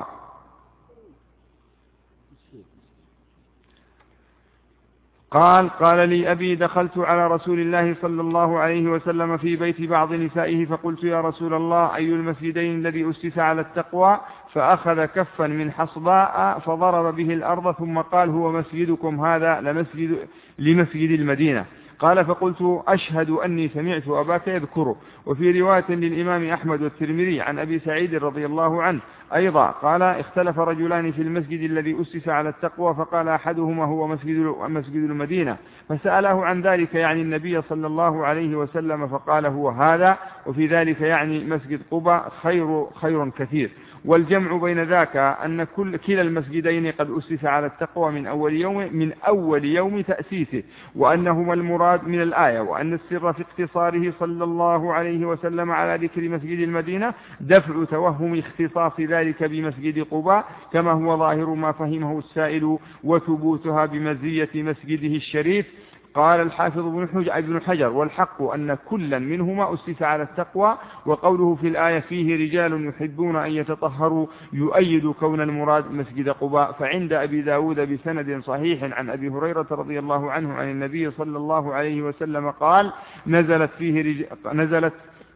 قال: قال لي أبي: دخلت على رسول الله صلى الله عليه وسلم في بيت بعض نسائه فقلت: يا رسول الله، أي المسجدين الذي أسس على التقوى؟ فأخذ كفا من حصباء فضرب به الأرض ثم قال: هو مسجدكم هذا لمسجد لمسجد المدينة. قال: فقلت: أشهد أني سمعت أباك يذكره. وفي رواية للإمام أحمد والترمذي عن أبي سعيد رضي الله عنه أيضا قال: اختلف رجلان في المسجد الذي أسس على التقوى، فقال أحدهما هو مسجد مسجد المدينة، فسأله عن ذلك يعني النبي صلى الله عليه وسلم فقال: هو هذا. وفي ذلك يعني مسجد قباء خير خير كثير. والجمع بين ذاك أن كل كلا المسجدين قد أسس على التقوى من أول يوم من أول يوم تأسيسه، وأنهما المراد من الآية، وأن السر في اقتصاره صلى الله عليه وسلم على ذكر مسجد المدينة دفع توهم اختصاص ذلك بمسجد قباء كما هو ظاهر ما فهمه السائل، وثبوتها بمزية مسجده الشريف. قال الحافظ ابن حجر: والحق أن كلا منهما أسس على التقوى. وقوله في الآية فيه رجال يحبون أن يتطهروا يؤيد كون المراد مسجد قباء. فعند أبي داود بسند صحيح عن أبي هريرة رضي الله عنه عن النبي صلى الله عليه وسلم قال: نزلت فيه رجال نزلت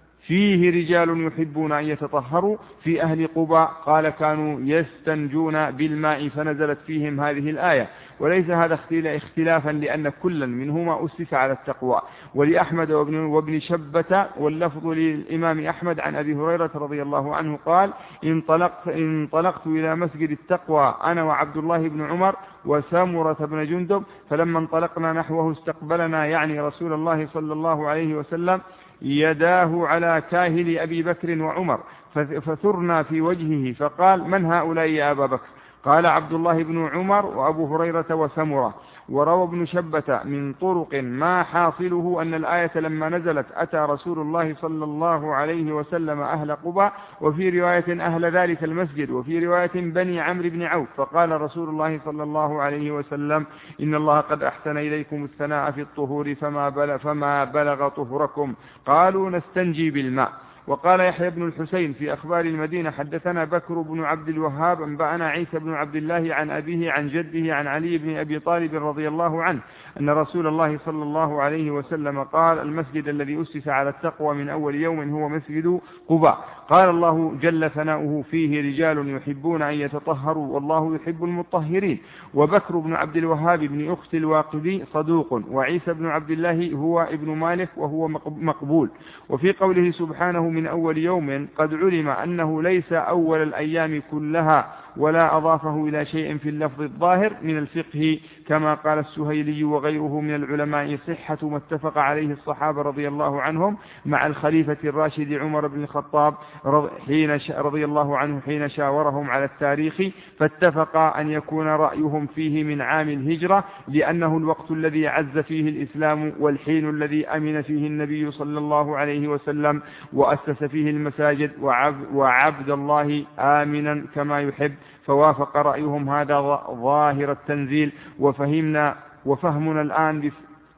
فيه رجال يحبون أن يتطهروا في أهل قباء. قال: كانوا يستنجون بالماء فنزلت فيهم هذه الآية. وليس هذا اختلافا لأن كلا منهما أسس على التقوى. ولأحمد وابن, وابن شبة واللفظ للإمام أحمد عن أبي هريرة رضي الله عنه قال: انطلقت, انطلقت إلى مسجد التقوى أنا وعبد الله بن عمر وسامرة بن جندب، فلما انطلقنا نحوه استقبلنا يعني رسول الله صلى الله عليه وسلم يداه على كاهل أبي بكر وعمر، فثرنا في وجهه فقال: من هؤلاء يا أبا بكر؟ قال: عبد الله بن عمر وأبو هريرة وسمرة. وروى ابن شبة من طرق ما حاصله أن الآية لما نزلت أتى رسول الله صلى الله عليه وسلم أهل قباء، وفي رواية أهل ذلك المسجد، وفي رواية بني عمرو بن عوف، فقال رسول الله صلى الله عليه وسلم: إن الله قد أحسن إليكم الثناء في الطهور فما بلغ, فما بلغ طهركم. قالوا: نستنجي بالماء. وقال يحيى بن الحسين في أخبار المدينة: حدثنا بكر بن عبد الوهاب أنبأنا عيسى بن عبد الله عن أبيه عن جده عن علي بن أبي طالب رضي الله عنه أن رسول الله صلى الله عليه وسلم قال: المسجد الذي أسس على التقوى من أول يوم هو مسجد قباء. قال الله جل ثناؤه: فيه رجال يحبون أن يتطهروا والله يحب المطهرين. وبكر بن عبد الوهاب بن أخت الواقدي صدوق، وعيسى بن عبد الله هو ابن مالك وهو مقبول. وفي قوله سبحانه: من أول يوم قد علم أنه ليس أول الأيام كلها، ولا أضافه إلى شيء في اللفظ الظاهر من الفقه كما قال السهيلي وغيره من العلماء صحة ما اتفق عليه الصحابة رضي الله عنهم مع الخليفة الراشد عمر بن الخطاب حين رضي الله عنه حين شاورهم على التاريخ، فاتفق أن يكون رأيهم فيه من عام الهجرة، لأنه الوقت الذي عز فيه الإسلام والحين الذي أمن فيه النبي صلى الله عليه وسلم وأسس فيه المساجد وعبد الله آمنا كما يحب، فوافق رأيهم هذا ظاهر التنزيل. وفهمنا وفهمنا الآن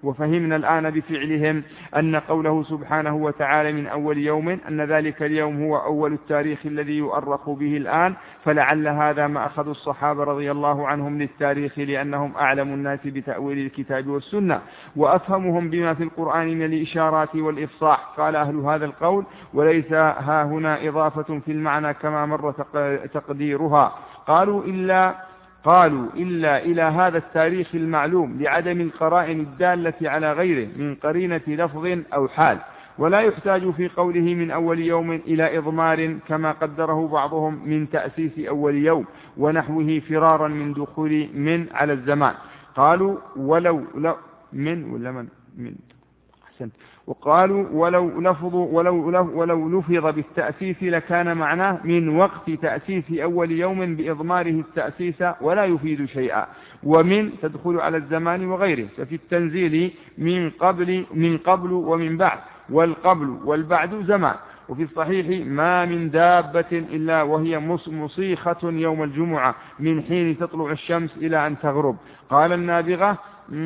وفهمنا الآن بفعلهم أن قوله سبحانه وتعالى من أول يوم أن ذلك اليوم هو أول التاريخ الذي يؤرخ به الآن، فلعل هذا ما أخذ الصحابة رضي الله عنهم للتاريخ لأنهم أعلم الناس بتأويل الكتاب والسنة وأفهمهم بما في القرآن من الإشارات والإفصاح. قال أهل هذا القول وليس ها هنا إضافة في المعنى كما مر تقديرها، قالوا إلا قالوا إلا إلى هذا التاريخ المعلوم لعدم القرائن الدالة على غيره من قرينة لفظ أو حال، ولا يحتاج في قوله من أول يوم إلى إضمار كما قدره بعضهم من تأسيس أول يوم ونحوه فرارا من دخول من على الزمان. قالوا ولو لا من ولا من من أحسنت وقالوا ولو لفظوا ولو ولو لفظ بالتأسيس لكان معناه من وقت تأسيس أول يوم بإضماره التأسيس ولا يفيد شيئا، ومن تدخل على الزمان وغيره، ففي التنزيل من قبل من قبل ومن بعد، والقبل والبعد زمان. وفي الصحيح ما من دابة إلا وهي مصيخة يوم الجمعة من حين تطلع الشمس إلى أن تغرب. قال النابغة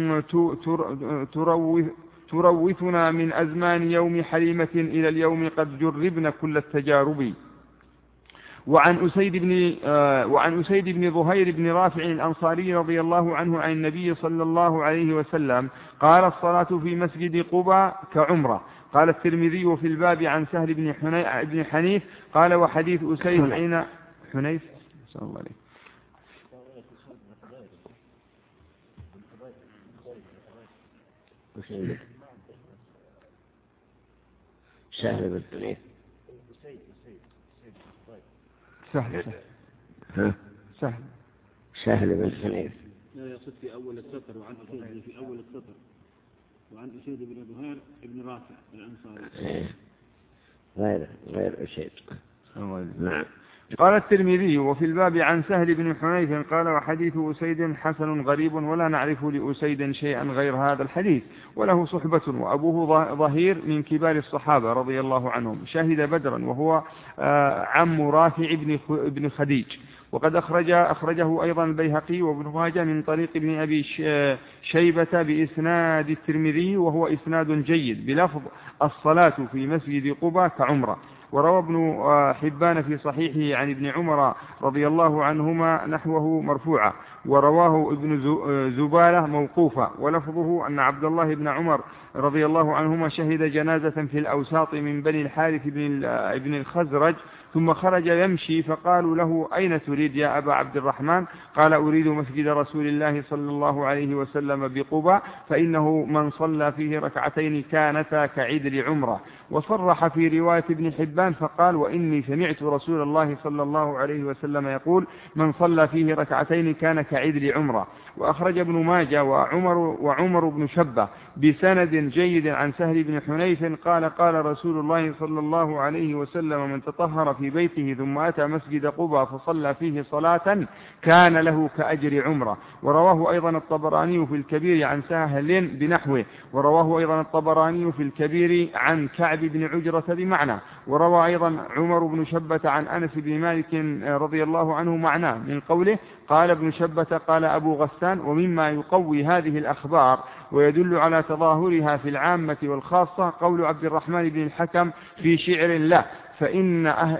تروث تروثنا من أزمان يوم حليمة إلى اليوم قد جربنا كل التجارب. وعن أسيد بن آه وعن أسيد بن ظهير بن رافع الأنصاري رضي الله عنه عن النبي صلى الله عليه وسلم قال الصلاة في مسجد قباء كعمرة. قال الترمذي وفي الباب عن سهل بن, بن حنيف قال وحديث أسيد حين حنيف صلى الله عليه سهل بن حنيف سهل سهل سهل سهل بن حنيف لا يقصد في أول السطر وعن أسيد في أول السطر وعن أسيد بن ظهير بن رافع الأنصاري غير غير أسيد. نعم. قال الترمذي وفي الباب عن سهل بن حنيف قال وحديث أسيد حسن غريب ولا نعرف لأسيد شيئا غير هذا الحديث، وله صحبة وأبوه ظهير من كبار الصحابة رضي الله عنهم شهد بدرا وهو عم رافع بن خديج. وقد أخرج أخرجه أيضا البيهقي وابن ماجه من طريق ابن أبي شيبة بإسناد الترمذي وهو إسناد جيد بلفظ الصلاة في مسجد قباء كعمرة. وروى ابن حبان في صحيحه عن ابن عمر رضي الله عنهما نحوه مرفوعا، ورواه ابن زبالة موقوفا، ولفظه أن عبد الله بن عمر رضي الله عنهما شهد جنازة في الأوساط من بني الحارث بن الخزرج ثم خرج يمشي فقالوا له أين تريد يا أبا عبد الرحمن؟ قال أريد مسجد رسول الله صلى الله عليه وسلم بقباء فإنه من صلى فيه ركعتين كانتا كعدل عمره. وصرح في رواية ابن حبان فقال وإني سمعت رسول الله صلى الله عليه وسلم يقول من صلى فيه ركعتين كان كعدل عمره. وأخرج ابن ماجه وعمر, وعمر بن شبة بسند جيد عن سهل بن حنيف قال قال رسول الله صلى الله عليه وسلم من تطهر في بيته ثم أتى مسجد قباء فصلى فيه صلاة كان له كأجر عمره. ورواه أيضا الطبراني في الكبير عن سهل بنحوه، ورواه أيضا الطبراني في الكبير عن كعب بن عجرة بمعنى. وروى أيضا عمر بن شبة عن أنس بن مالك رضي الله عنه معناه من قوله قال ابن شبة قال أبو غسان. ومما يقوي هذه الأخبار ويدل على تظاهرها في العامة والخاصة قول عبد الرحمن بن الحكم في شعر له فإن, أه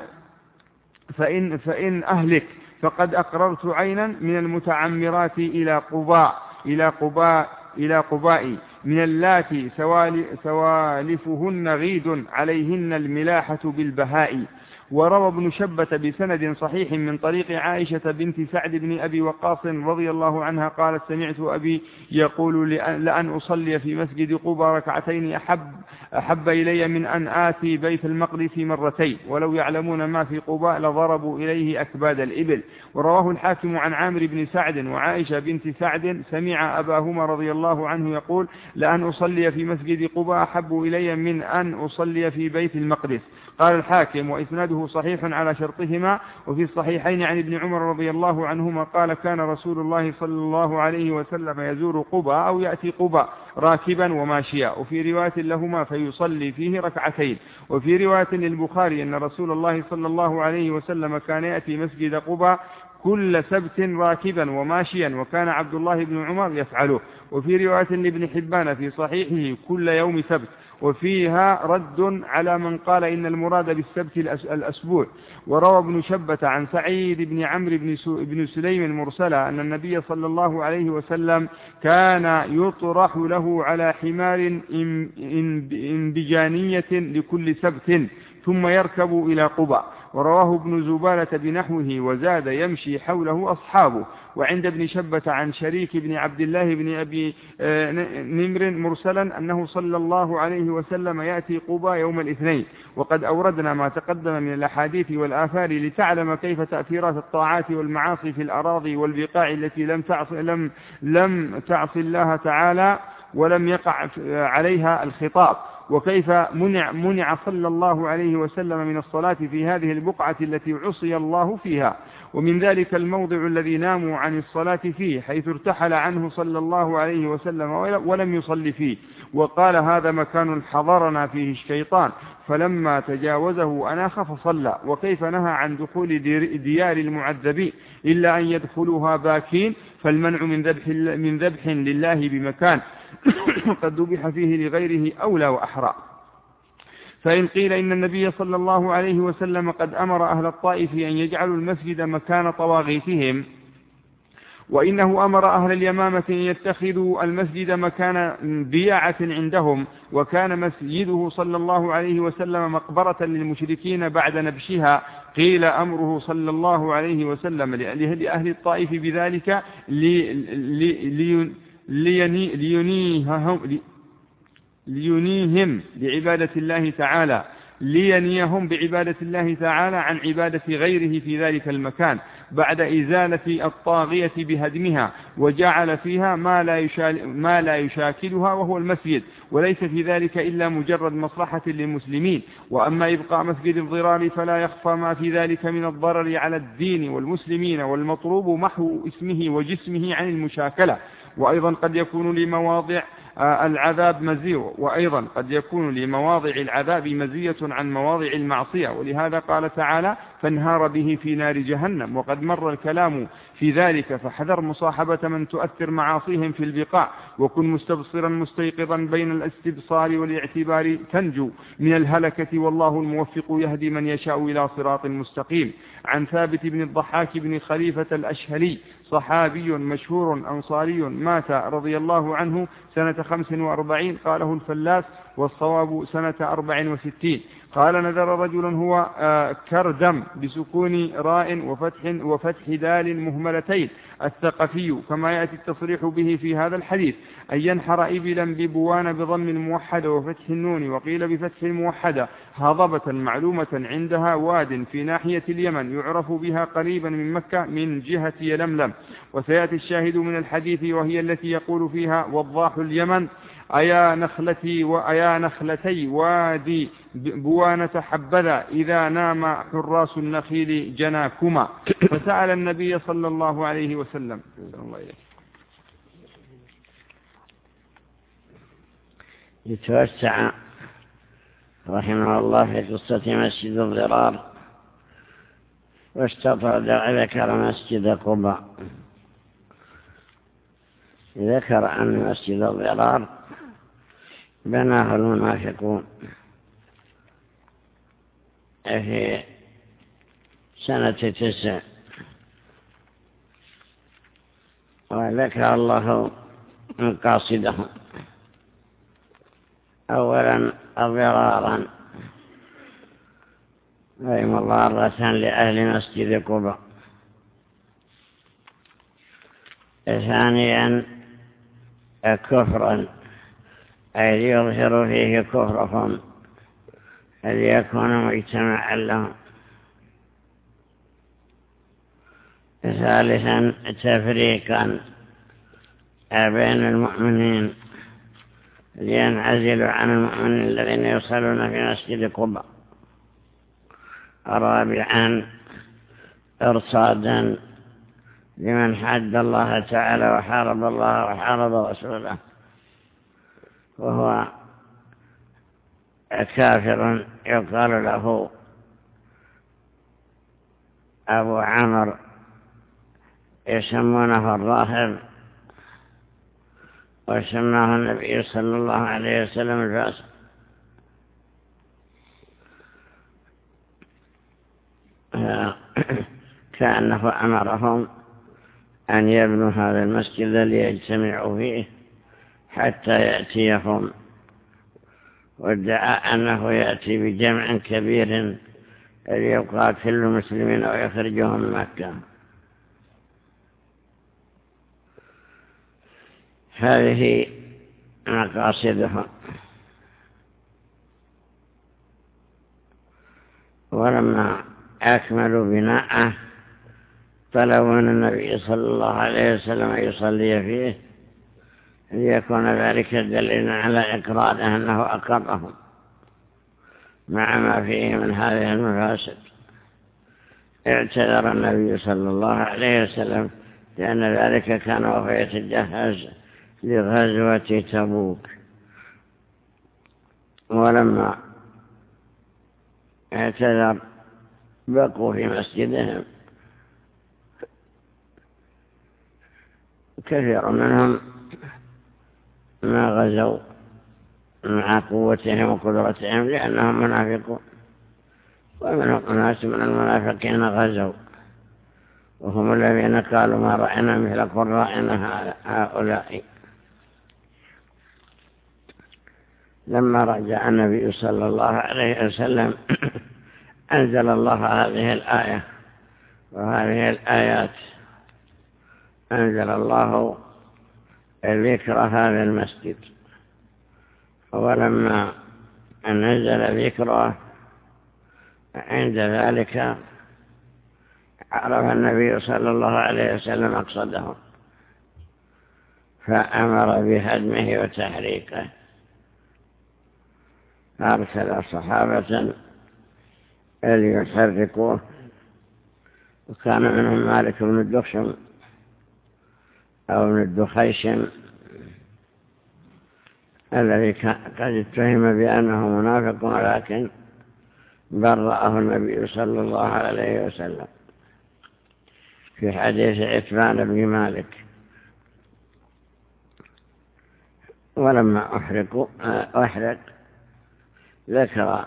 فإن, فإن أهلك فقد أقررت عينا من المتعمرات إلى قباء إلى قباء إلى قباء من اللاتي سوالفهن غيد عليهن الملاحة بالبهاء. وروى ابن شبة بسند صحيح من طريق عائشة بنت سعد بن أبي وقاص رضي الله عنها قالت سمعت أبي يقول لأن أصلي في مسجد قباء ركعتين أحب, أحب إلي من أن آتي بيت المقدس مرتين ولو يعلمون ما في قباء لضربوا إليه أكباد الإبل. ورواه الحاكم عن عامر بن سعد وعائشة بنت سعد سمع أباهما رضي الله عنه يقول لأن أصلي في مسجد قباء أحب إلي من أن أصلي في بيت المقدس. قال الحاكم وإسناده صحيح على شرطهما. وفي الصحيحين عن ابن عمر رضي الله عنهما قال كان رسول الله صلى الله عليه وسلم يزور قباء أو يأتي قباء راكبا وماشيا، وفي رواية لهما فيصلي فيه ركعتين. وفي رواية للبخاري أن رسول الله صلى الله عليه وسلم كان يأتي مسجد قباء كل سبت راكبا وماشيا، وكان عبد الله بن عمر يفعله. وفي رواية لابن حبان في صحيحه كل يوم سبت، وفيها رد على من قال إن المراد بالسبت الأسبوع. وروى ابن شبة عن سعيد بن عمرو بن سليم المرسلة أن النبي صلى الله عليه وسلم كان يطرح له على حمار انبجانية لكل سبت ثم يركب إلى قبى. ورواه ابن زبالة بنحوه وزاد يمشي حوله أصحابه. وعند ابن شبة عن شريك بن عبد الله بن أبي نمر مرسلا أنه صلى الله عليه وسلم يأتي قبى يوم الاثنين. وقد أوردنا ما تقدم من الأحاديث والآثار لتعلم كيف تأثيرات الطاعات والمعاصي في الأراضي والبقاع التي لم تعص لم لم تعص الله تعالى ولم يقع عليها الخطاب، وكيف منع, منع صلى الله عليه وسلم من الصلاة في هذه البقعة التي عصي الله فيها. ومن ذلك الموضع الذي ناموا عن الصلاة فيه، حيث ارتحل عنه صلى الله عليه وسلم ولم يصلي فيه، وقال هذا مكان حضرنا فيه الشيطان، فلما تجاوزه أناخ فصلى. وكيف نهى عن دخول ديار المعذبين إلا أن يدخلوها باكين، فالمنع من ذبح, من ذبح لله بمكان قد ذبح فيه لغيره أولى وأحرى. فإن قيل إن النبي صلى الله عليه وسلم قد أمر أهل الطائف أن يجعلوا المسجد مكان طواغيتهم، وإنه أمر أهل اليمامة أن يتخذوا المسجد مكان بيعة عندهم، وكان مسجده صلى الله عليه وسلم مقبرة للمشركين بعد نبشها، قيل أمره صلى الله عليه وسلم لأهل الطائف بذلك لي لي لي لينيهم لينيهم بعبادة الله تعالى لينيهم بعبادة الله تعالى عن عبادة غيره في ذلك المكان بعد إزالة الطاغية بهدمها، وجعل فيها ما لا يشال ما لا يشاكلها وهو المسجد، وليس في ذلك إلا مجرد مصلحة للمسلمين. وأما إبقاء مسجد الضرار فلا يخفى ما في ذلك من الضرر على الدين والمسلمين، والمطلوب محو اسمه وجسمه عن المشاكلة. وأيضا قد يكون لمواضع العذاب مزية وأيضا قد يكون لمواضع العذاب مزية عن مواضع المعصية، ولهذا قال تعالى فانهار به في نار جهنم. وقد مر الكلام في ذلك، فحذر مصاحبة من تؤثر معاصيهم في البقاع، وكن مستبصرا مستيقظا بين الاستبصار والاعتبار تنجو من الهلكة، والله الموفق يهدي من يشاء إلى صراط مستقيم. عن ثابت بن الضحاك بن خليفة الأشهلي صحابي مشهور أنصاري مات رضي الله عنه سنة خمس وأربعين، قاله الفلاس والصواب سنة أربع وستين. قال نذر رجل هو كردم بسكون راء وفتح, وفتح دال مهملتين الثقفي، كما يأتي التصريح به في هذا الحديث، أن ينحر إبلا ببوان بضم الموحدة وفتح النون، وقيل بفتح الموحدة، هضبة معلومة عندها واد في ناحية اليمن يعرف بها قريبا من مكة من جهة يلملم. وسيأتي الشاهد من الحديث وهي التي يقول فيها وضاح اليمن أيا نخلتي وأيا نخلتي وادي بوانة حبذا إذا نام حراس النخيل جناكما. فسأل النبي صلى الله عليه وسلم يتوسع رحمه الله في قصة مسجد الضرار، واستطرد ذكر مسجد قباء، ذكر أن مسجد الضرار بناه المنافقون في سنة تسع، وذكر الله مقاصدهم، أولا ضرارا أي مضارة لأهل مسجد قباء، ثانيا كفرا أي يظهر فيه كفرهم ليكون مجتمعا لهم، ثالثا تفريقا بين المؤمنين لينعزلوا عن المؤمنين الذين يصلون في مسجد قباء، رابعا ارصادا لمن حد الله تعالى وحارب الله وحارب رسوله وهو كافر يقال له أبو عمرو يسمونه الراهب، وسماه النبي صلى الله عليه وسلم الفاسق. كأنه أمرهم أن يبنوا هذا المسجد ليجتمعوا فيه حتى يأتيهم، وادعى أنه يأتي بجمع كبير ليقاتل المسلمين ويخرجهم من مكة. هذه مقاصدهم. ولما أكملوا بناءه طلبوا من النبي صلى الله عليه وسلم أن يصلي فيه ليكون ذلك دليلا على إقراره أنه أقرهم مع ما فيه من هذه المفاسد. اعتذر النبي صلى الله عليه وسلم لأن ذلك كان وهو يتجهز لغزوة تبوك، ولما اعتذر بقوا في مسجدهم. كثير منهم ما غزوا مع قوتهم وقدرتهم لأنهم منافقون، ومنهم أناس من المنافقين غزوا وهم الذين قالوا ما رأينا مثل قرائنا هؤلاء. لما رجع النبي صلى الله عليه وسلم أنزل الله هذه الآية وهذه الآيات. أنزل الله ذكر هذا المسجد، ولما نزل ذكره عند ذلك عرف النبي صلى الله عليه وسلم مقصده فأمر بهدمه وتحريقه. أرسل صحابة ليحرقوه، وكان منهم مالك بن الدخشم أو ابن الدخيشم الذي قد اتهم بأنه منافق، ولكن برأه النبي صلى الله عليه وسلم في حديث عتبان بن مالك. ولما أحرق أحرق ذكر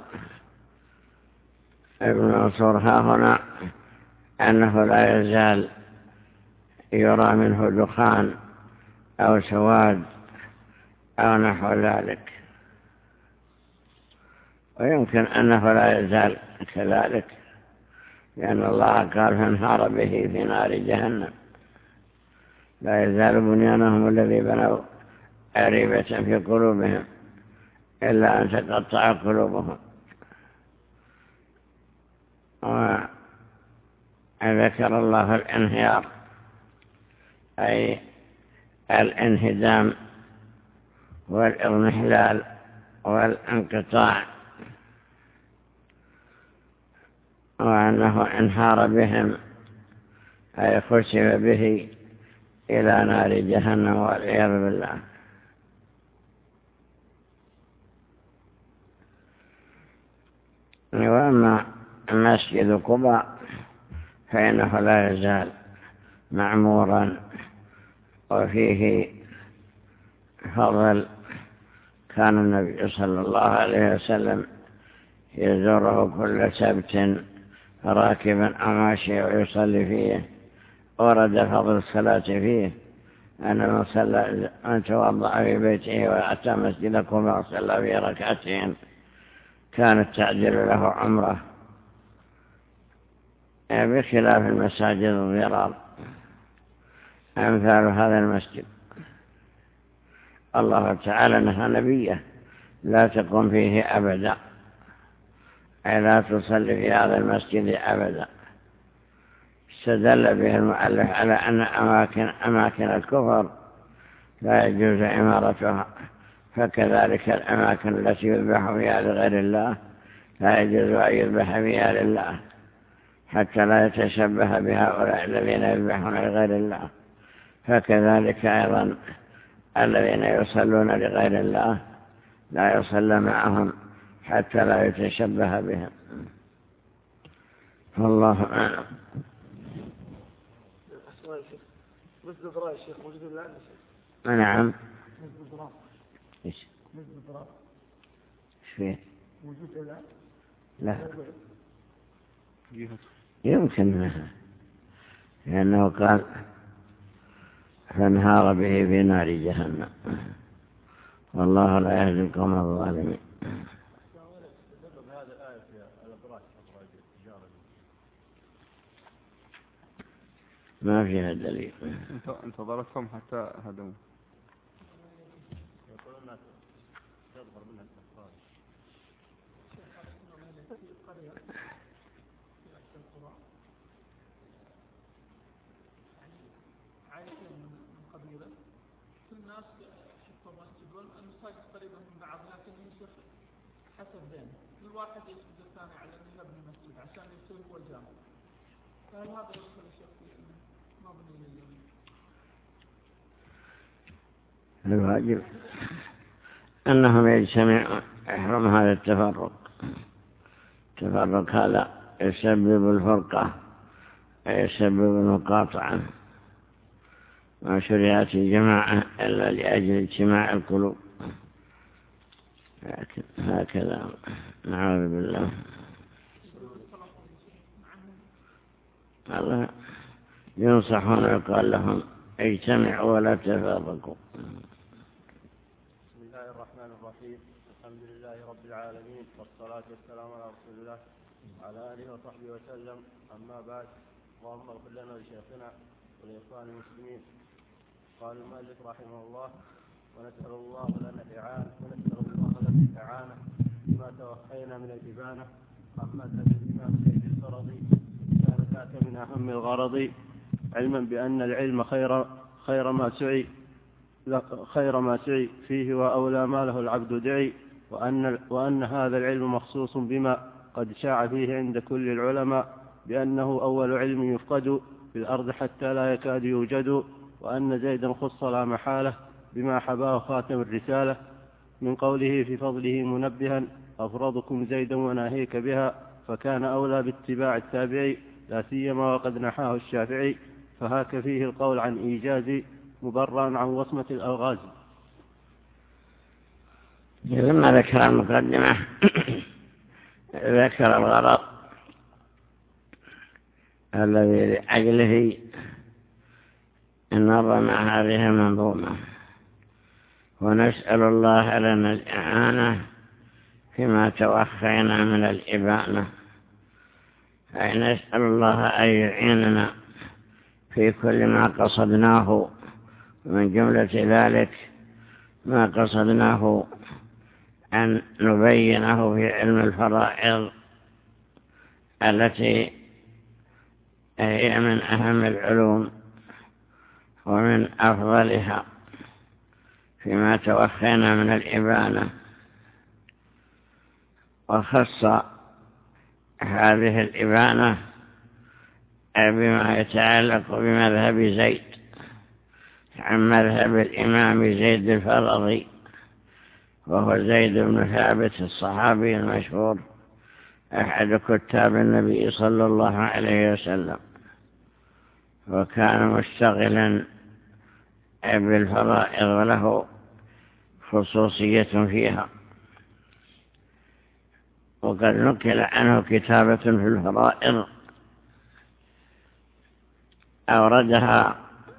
ابن منصور ها هنا أنه لا يزال يرى منه دخان أو سواد أو نحو ذلك، ويمكن أنه لا يزال كذلك، لأن الله قال فانهار به في نار جهنم. لا يزال بنيانهم الذي بنوا عريبة في قلوبهم إلا أن تقطع قلوبهم. وذكر الله الانهيار أي الانهدام والإضمحلال والانقطاع، وأنه انهار بهم أي خسف به إلى نار جهنم والعياذ بالله. وأما مسجد قباء فإنه لا يزال معمورا وفيه فضل. كان النبي صلى الله عليه وسلم يزوره كل سبت راكبا أو ماشيا ويصلي فيه. ورد فضل الصلاة فيه أن من صلى من توضأ في بيته وأتى مسجد قباء وصلى في ركعتين كانت تعدل له عمره، بخلاف المساجد الضرار أمثال هذا المسجد. الله تعالى نهى نبيه لا تقم فيه أبدا، أي لا تصلي في هذا المسجد أبدا. استدل به المؤلف على أن أماكن, أماكن الكفر لا يجوز عمارتها، فكذلك الأماكن التي يذبح فيها لغير الله لا يجوز أن يذبح فيها لله، حتى لا يتشبه بهؤلاء الذين يذبحون لغير الله. فكذلك أيضا الذين يصلون لغير الله لا يصلى معهم حتى لا يتشبه بهم. والله أعلم. مسجد الضراء يا شيخ موجود ولا لا يا شيخ؟ نعم. مسجد الضراء. ايش؟ مسجد الضراء. ايش فيه؟ موجود ولا لا؟ يمكن لأنه قال فانهار به في نار جهنم والله لا يهدي القوم الظالمين. ما فيها دليل. انت ضربتهم حتى هدموا. الناس شفتوا يقولون المساجد قريبة من بعض لكن يصير حسب بينه كل واحد يسجد الثاني على انه يبني مسجد عشان يصير هو الجامع. فهل هذا يدخل الشيخ في مبني لليمين؟ الواجب أنهم يجتمعون يحرم هذا التفرق. التفرق هذا يسبب الفرقة يسبب المقاطعة. ما شرعت الجماعة إلا لأجل اجتماع القلوب. هكذا نعوذ بالله. الله ينصحون ويقال لهم اجتمعوا ولا تفرقوا. بسم الله الرحمن الرحيم. الحمد لله رب العالمين والصلاة والسلام على رسول الله وعلى آله وصحبه وسلم. أما بعد، اللهم اغفر لنا ولشيخنا ولإخوان المسلمين. قال المؤلف رحمه الله: ونسأل الله لنا الإعانة ونسأل الله لنا الإعانة بما توخينا من الإبانة. أما الإمام سيد الفرضي كان ذاك من أهم الغرض، علما بأن العلم خير خير ما سعي خير ما سعي فيه وأولى ما له العبد دعي، وأن وأن هذا العلم مخصوص بما قد شاع فيه عند كل العلماء بأنه أول علم يفقد في الأرض حتى لا يكاد يوجد، وأن زيدا خص لا محالة بما حباه خاتم الرسالة، من قوله في فضله منبها: أفرضكم زيدا وناهيك بها، فكان أولى باتباع التابعي لا سيما وقد نحاه الشافعي، فهاك فيه القول عن إيجاز مبرا عن وصمة الألغاز. لما ذكر المقدمة ذكر الغرض الذي لأجله نظم هذه المنظومة، ونسأل الله لنا الإعانة فيما توخينا من الإبانة، أي نسأل الله أن يعيننا في كل ما قصدناه، من جملة ذلك ما قصدناه أن نبينه في علم الفرائض التي هي من أهم العلوم ومن أفضلها فيما توخينا من الإبانة. وخص هذه الإبانة بما يتعلق بمذهب زيد عن مذهب الإمام زيد الفرضي، وهو زيد بن ثابت الصحابي المشهور أحد كتاب النبي صلى الله عليه وسلم، وكان مشتغلا بالفرائض وله خصوصية فيها، وقد نقل عنه كتابة في الفرائض أوردها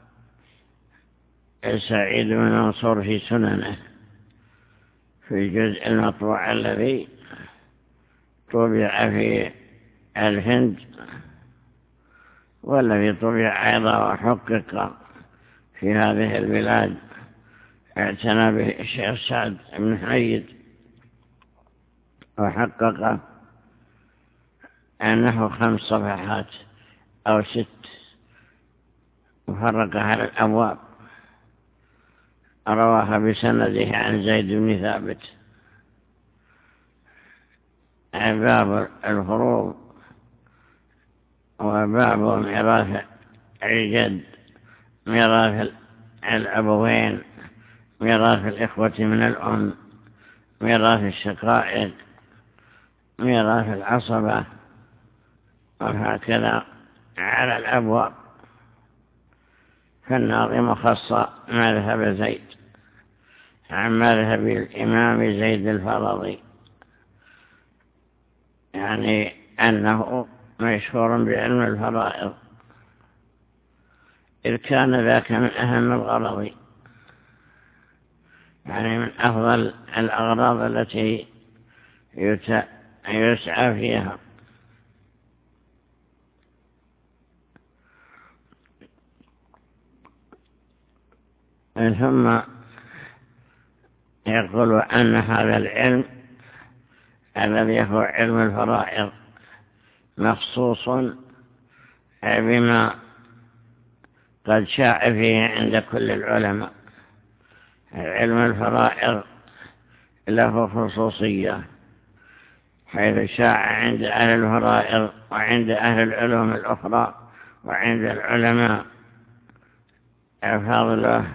سعيد بن منصور في سننه في الجزء المطبوع الذي طبع في الهند، والذي طبع أيضا وحقق في هذه البلاد اعتنى به الشيخ سعد بن حميد، وحقق أنه خمس صفحات أو ست، وفرقها على الأبواب، رواها بسنده عن زيد بن ثابت. باب الفروض وباب ميراث الجد، ميراث الأبوين، ميراث الإخوة من الأم، ميراث الشقائق، ميراث العصبة، وهكذا على الأبواب. فالناظم خص مذهب زيد عن مذهب الإمام زيد الفرضي، يعني أنه مشهور بعلم الفرائض، إذ كان ذاك من أهم الغرض، يعني من أفضل الأغراض التي يسعى فيها. ثم يقول أن هذا العلم الذي هو علم الفرائض مخصوص بما قد شاع فيه عند كل العلماء. علم الفرائض له خصوصية، حيث شاع عند أهل الفرائض وعند أهل العلوم الأخرى وعند العلماء فضله.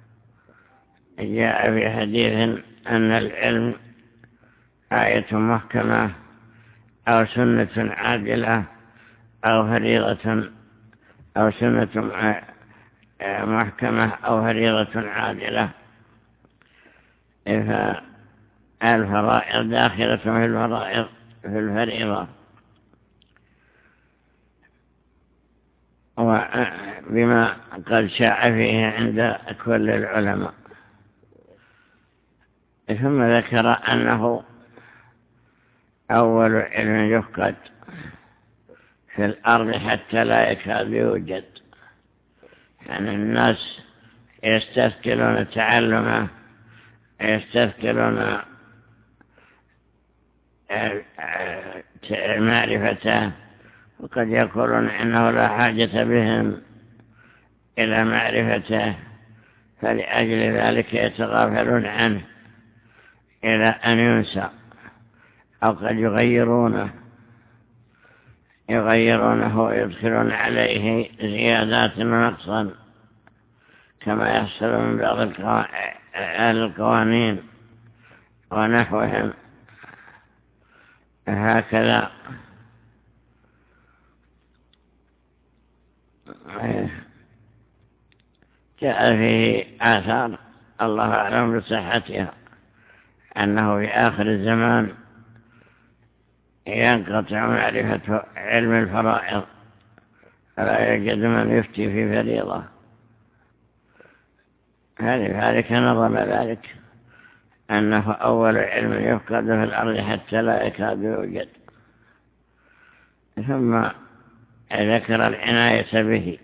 جاء في حديث أن العلم آية محكمة أو سنة عادلة أو فريضة أو سنة محكمة أو فريضة عادلة، فالفرائض داخلة في الفرائض في الفريضة، وبما قد شاع فيه عند كل العلماء. ثم ذكر أنه أول علم يفقد في الأرض حتى لا يكاد يوجد، يعني الناس يستثقلون تعلمه، يستثقلون معرفته، وقد يقولون إنه لا حاجة بهم إلى معرفته، فلأجل ذلك يتغافلون عنه إلى أن ينسى، أو قد يغيرونه يغيرونه ويدخلون عليه زيادات ونقصا، كما يحصل من بعض أهل القوانين ونحوهم. هكذا جاء فيه آثار الله أعلم بصحتها أنه في آخر الزمان ينقطع معرفة علم الفرائض، فلا يوجد من يفتي في فريضة. ذلك نظم ذلك أنه أول علم يفقد في الأرض حتى لا يكاد يوجد. ثم ذكر العناية به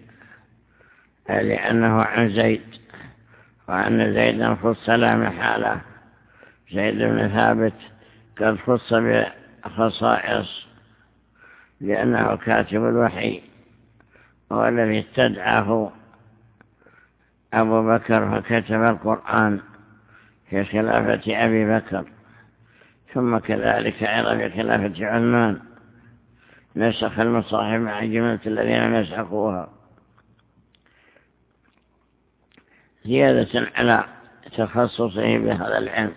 لأنه عن زيد، وأن زيدا خص لا محالة، زيد بن ثابت قد خص بخصائص لأنه كاتب الوحي، هو الذي استدعاه أبو بكر فكتب القرآن في خلافة أبي بكر، ثم كذلك أيضا في خلافة عثمان نسخ المصاحف مع جملة الذين نسخوها، زيادة على تخصصه بهذا العلم.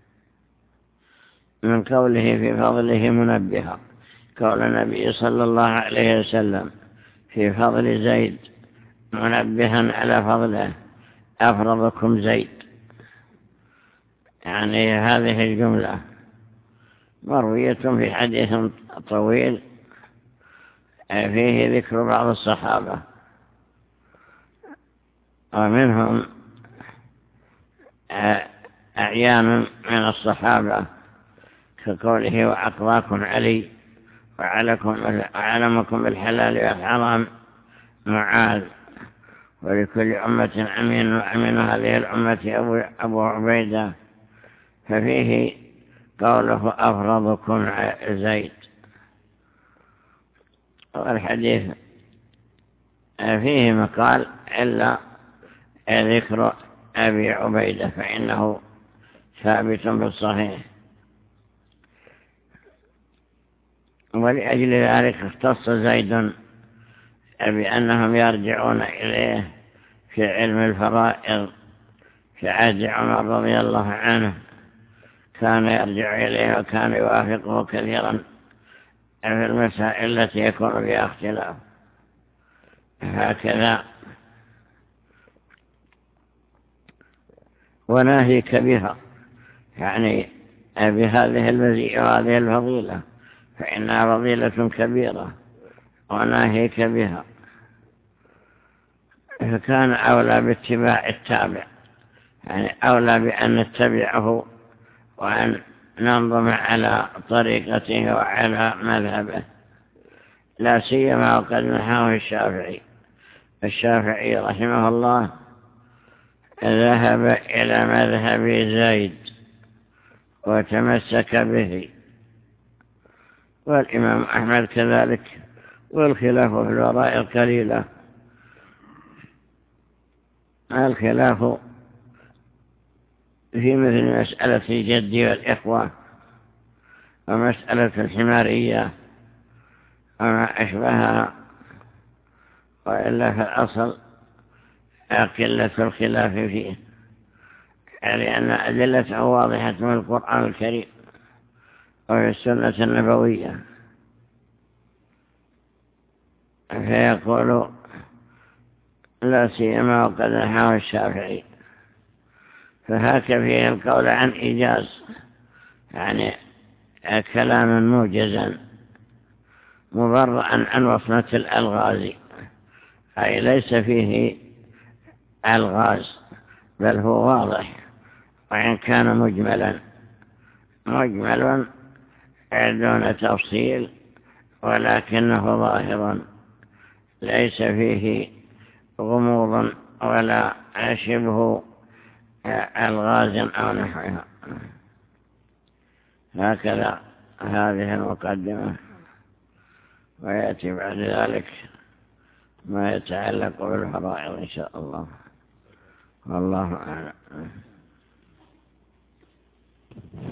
من قوله في فضله منبها، قول النبي صلى الله عليه وسلم في فضل زيد منبها على فضله أفرضكم زيد، يعني هذه الجملة مروية في حديث طويل فيه ذكر بعض الصحابة، ومنهم أعيان من الصحابة كقوله وأقضاكم علي وعلمكم بالحلال والحرام معاذ، ولكل أمة أمين وأمين هذه الأمة أبو عبيدة، ففيه قوله أفرضكم زيد. والحديث فيه مقال إلا ذكر أبي عبيدة فإنه ثابت بالصحيح. ولأجل ذلك اختص زيد بأنهم يرجعون إليه في علم الفرائض. في عهد عمر رضي الله عنه كان يرجع إليه وكان يوافقه كثيرا في المسائل التي يكون فيها اختلاف. هكذا وناهيك بها، يعني بهذه المزية وهذه الفضيلة، فإنها فضيلة كبيرة، وناهيك بها، فكان أولى باتباع التابع، يعني أولى بأن نتبعه وأن ننظم على طريقته وعلى مذهبه، لا سيما وقد نحاه الشافعي. الشافعي رحمه الله ذهب إلى مذهب زيد وتمسك به، والإمام أحمد كذلك، والخلاف في الوراء القليلة. الخلاف في مثل مسألة الجد والإخوة ومسألة الحمارية وما أشبهها، وإلا في الأصل قلة الخلاف فيه، لأن أدلته واضحة من القرآن الكريم وفي السنة النبوية. فيقول لا سيما وقد نحاه الشافعي، فهاك فيه القول عن إيجاز، يعني كلاما موجزا مبرأ عن وصمة الألغاز، أي ليس فيه ألغاز، بل هو واضح، وإن كان مجملا مجمل دون تفصيل، ولكنه ظاهر ليس فيه غموض ولا شبه ألغاز أو نحوها. هكذا هذه المقدمة، ويأتي بعد ذلك ما يتعلق بالفرائض إن شاء الله، والله أعلم.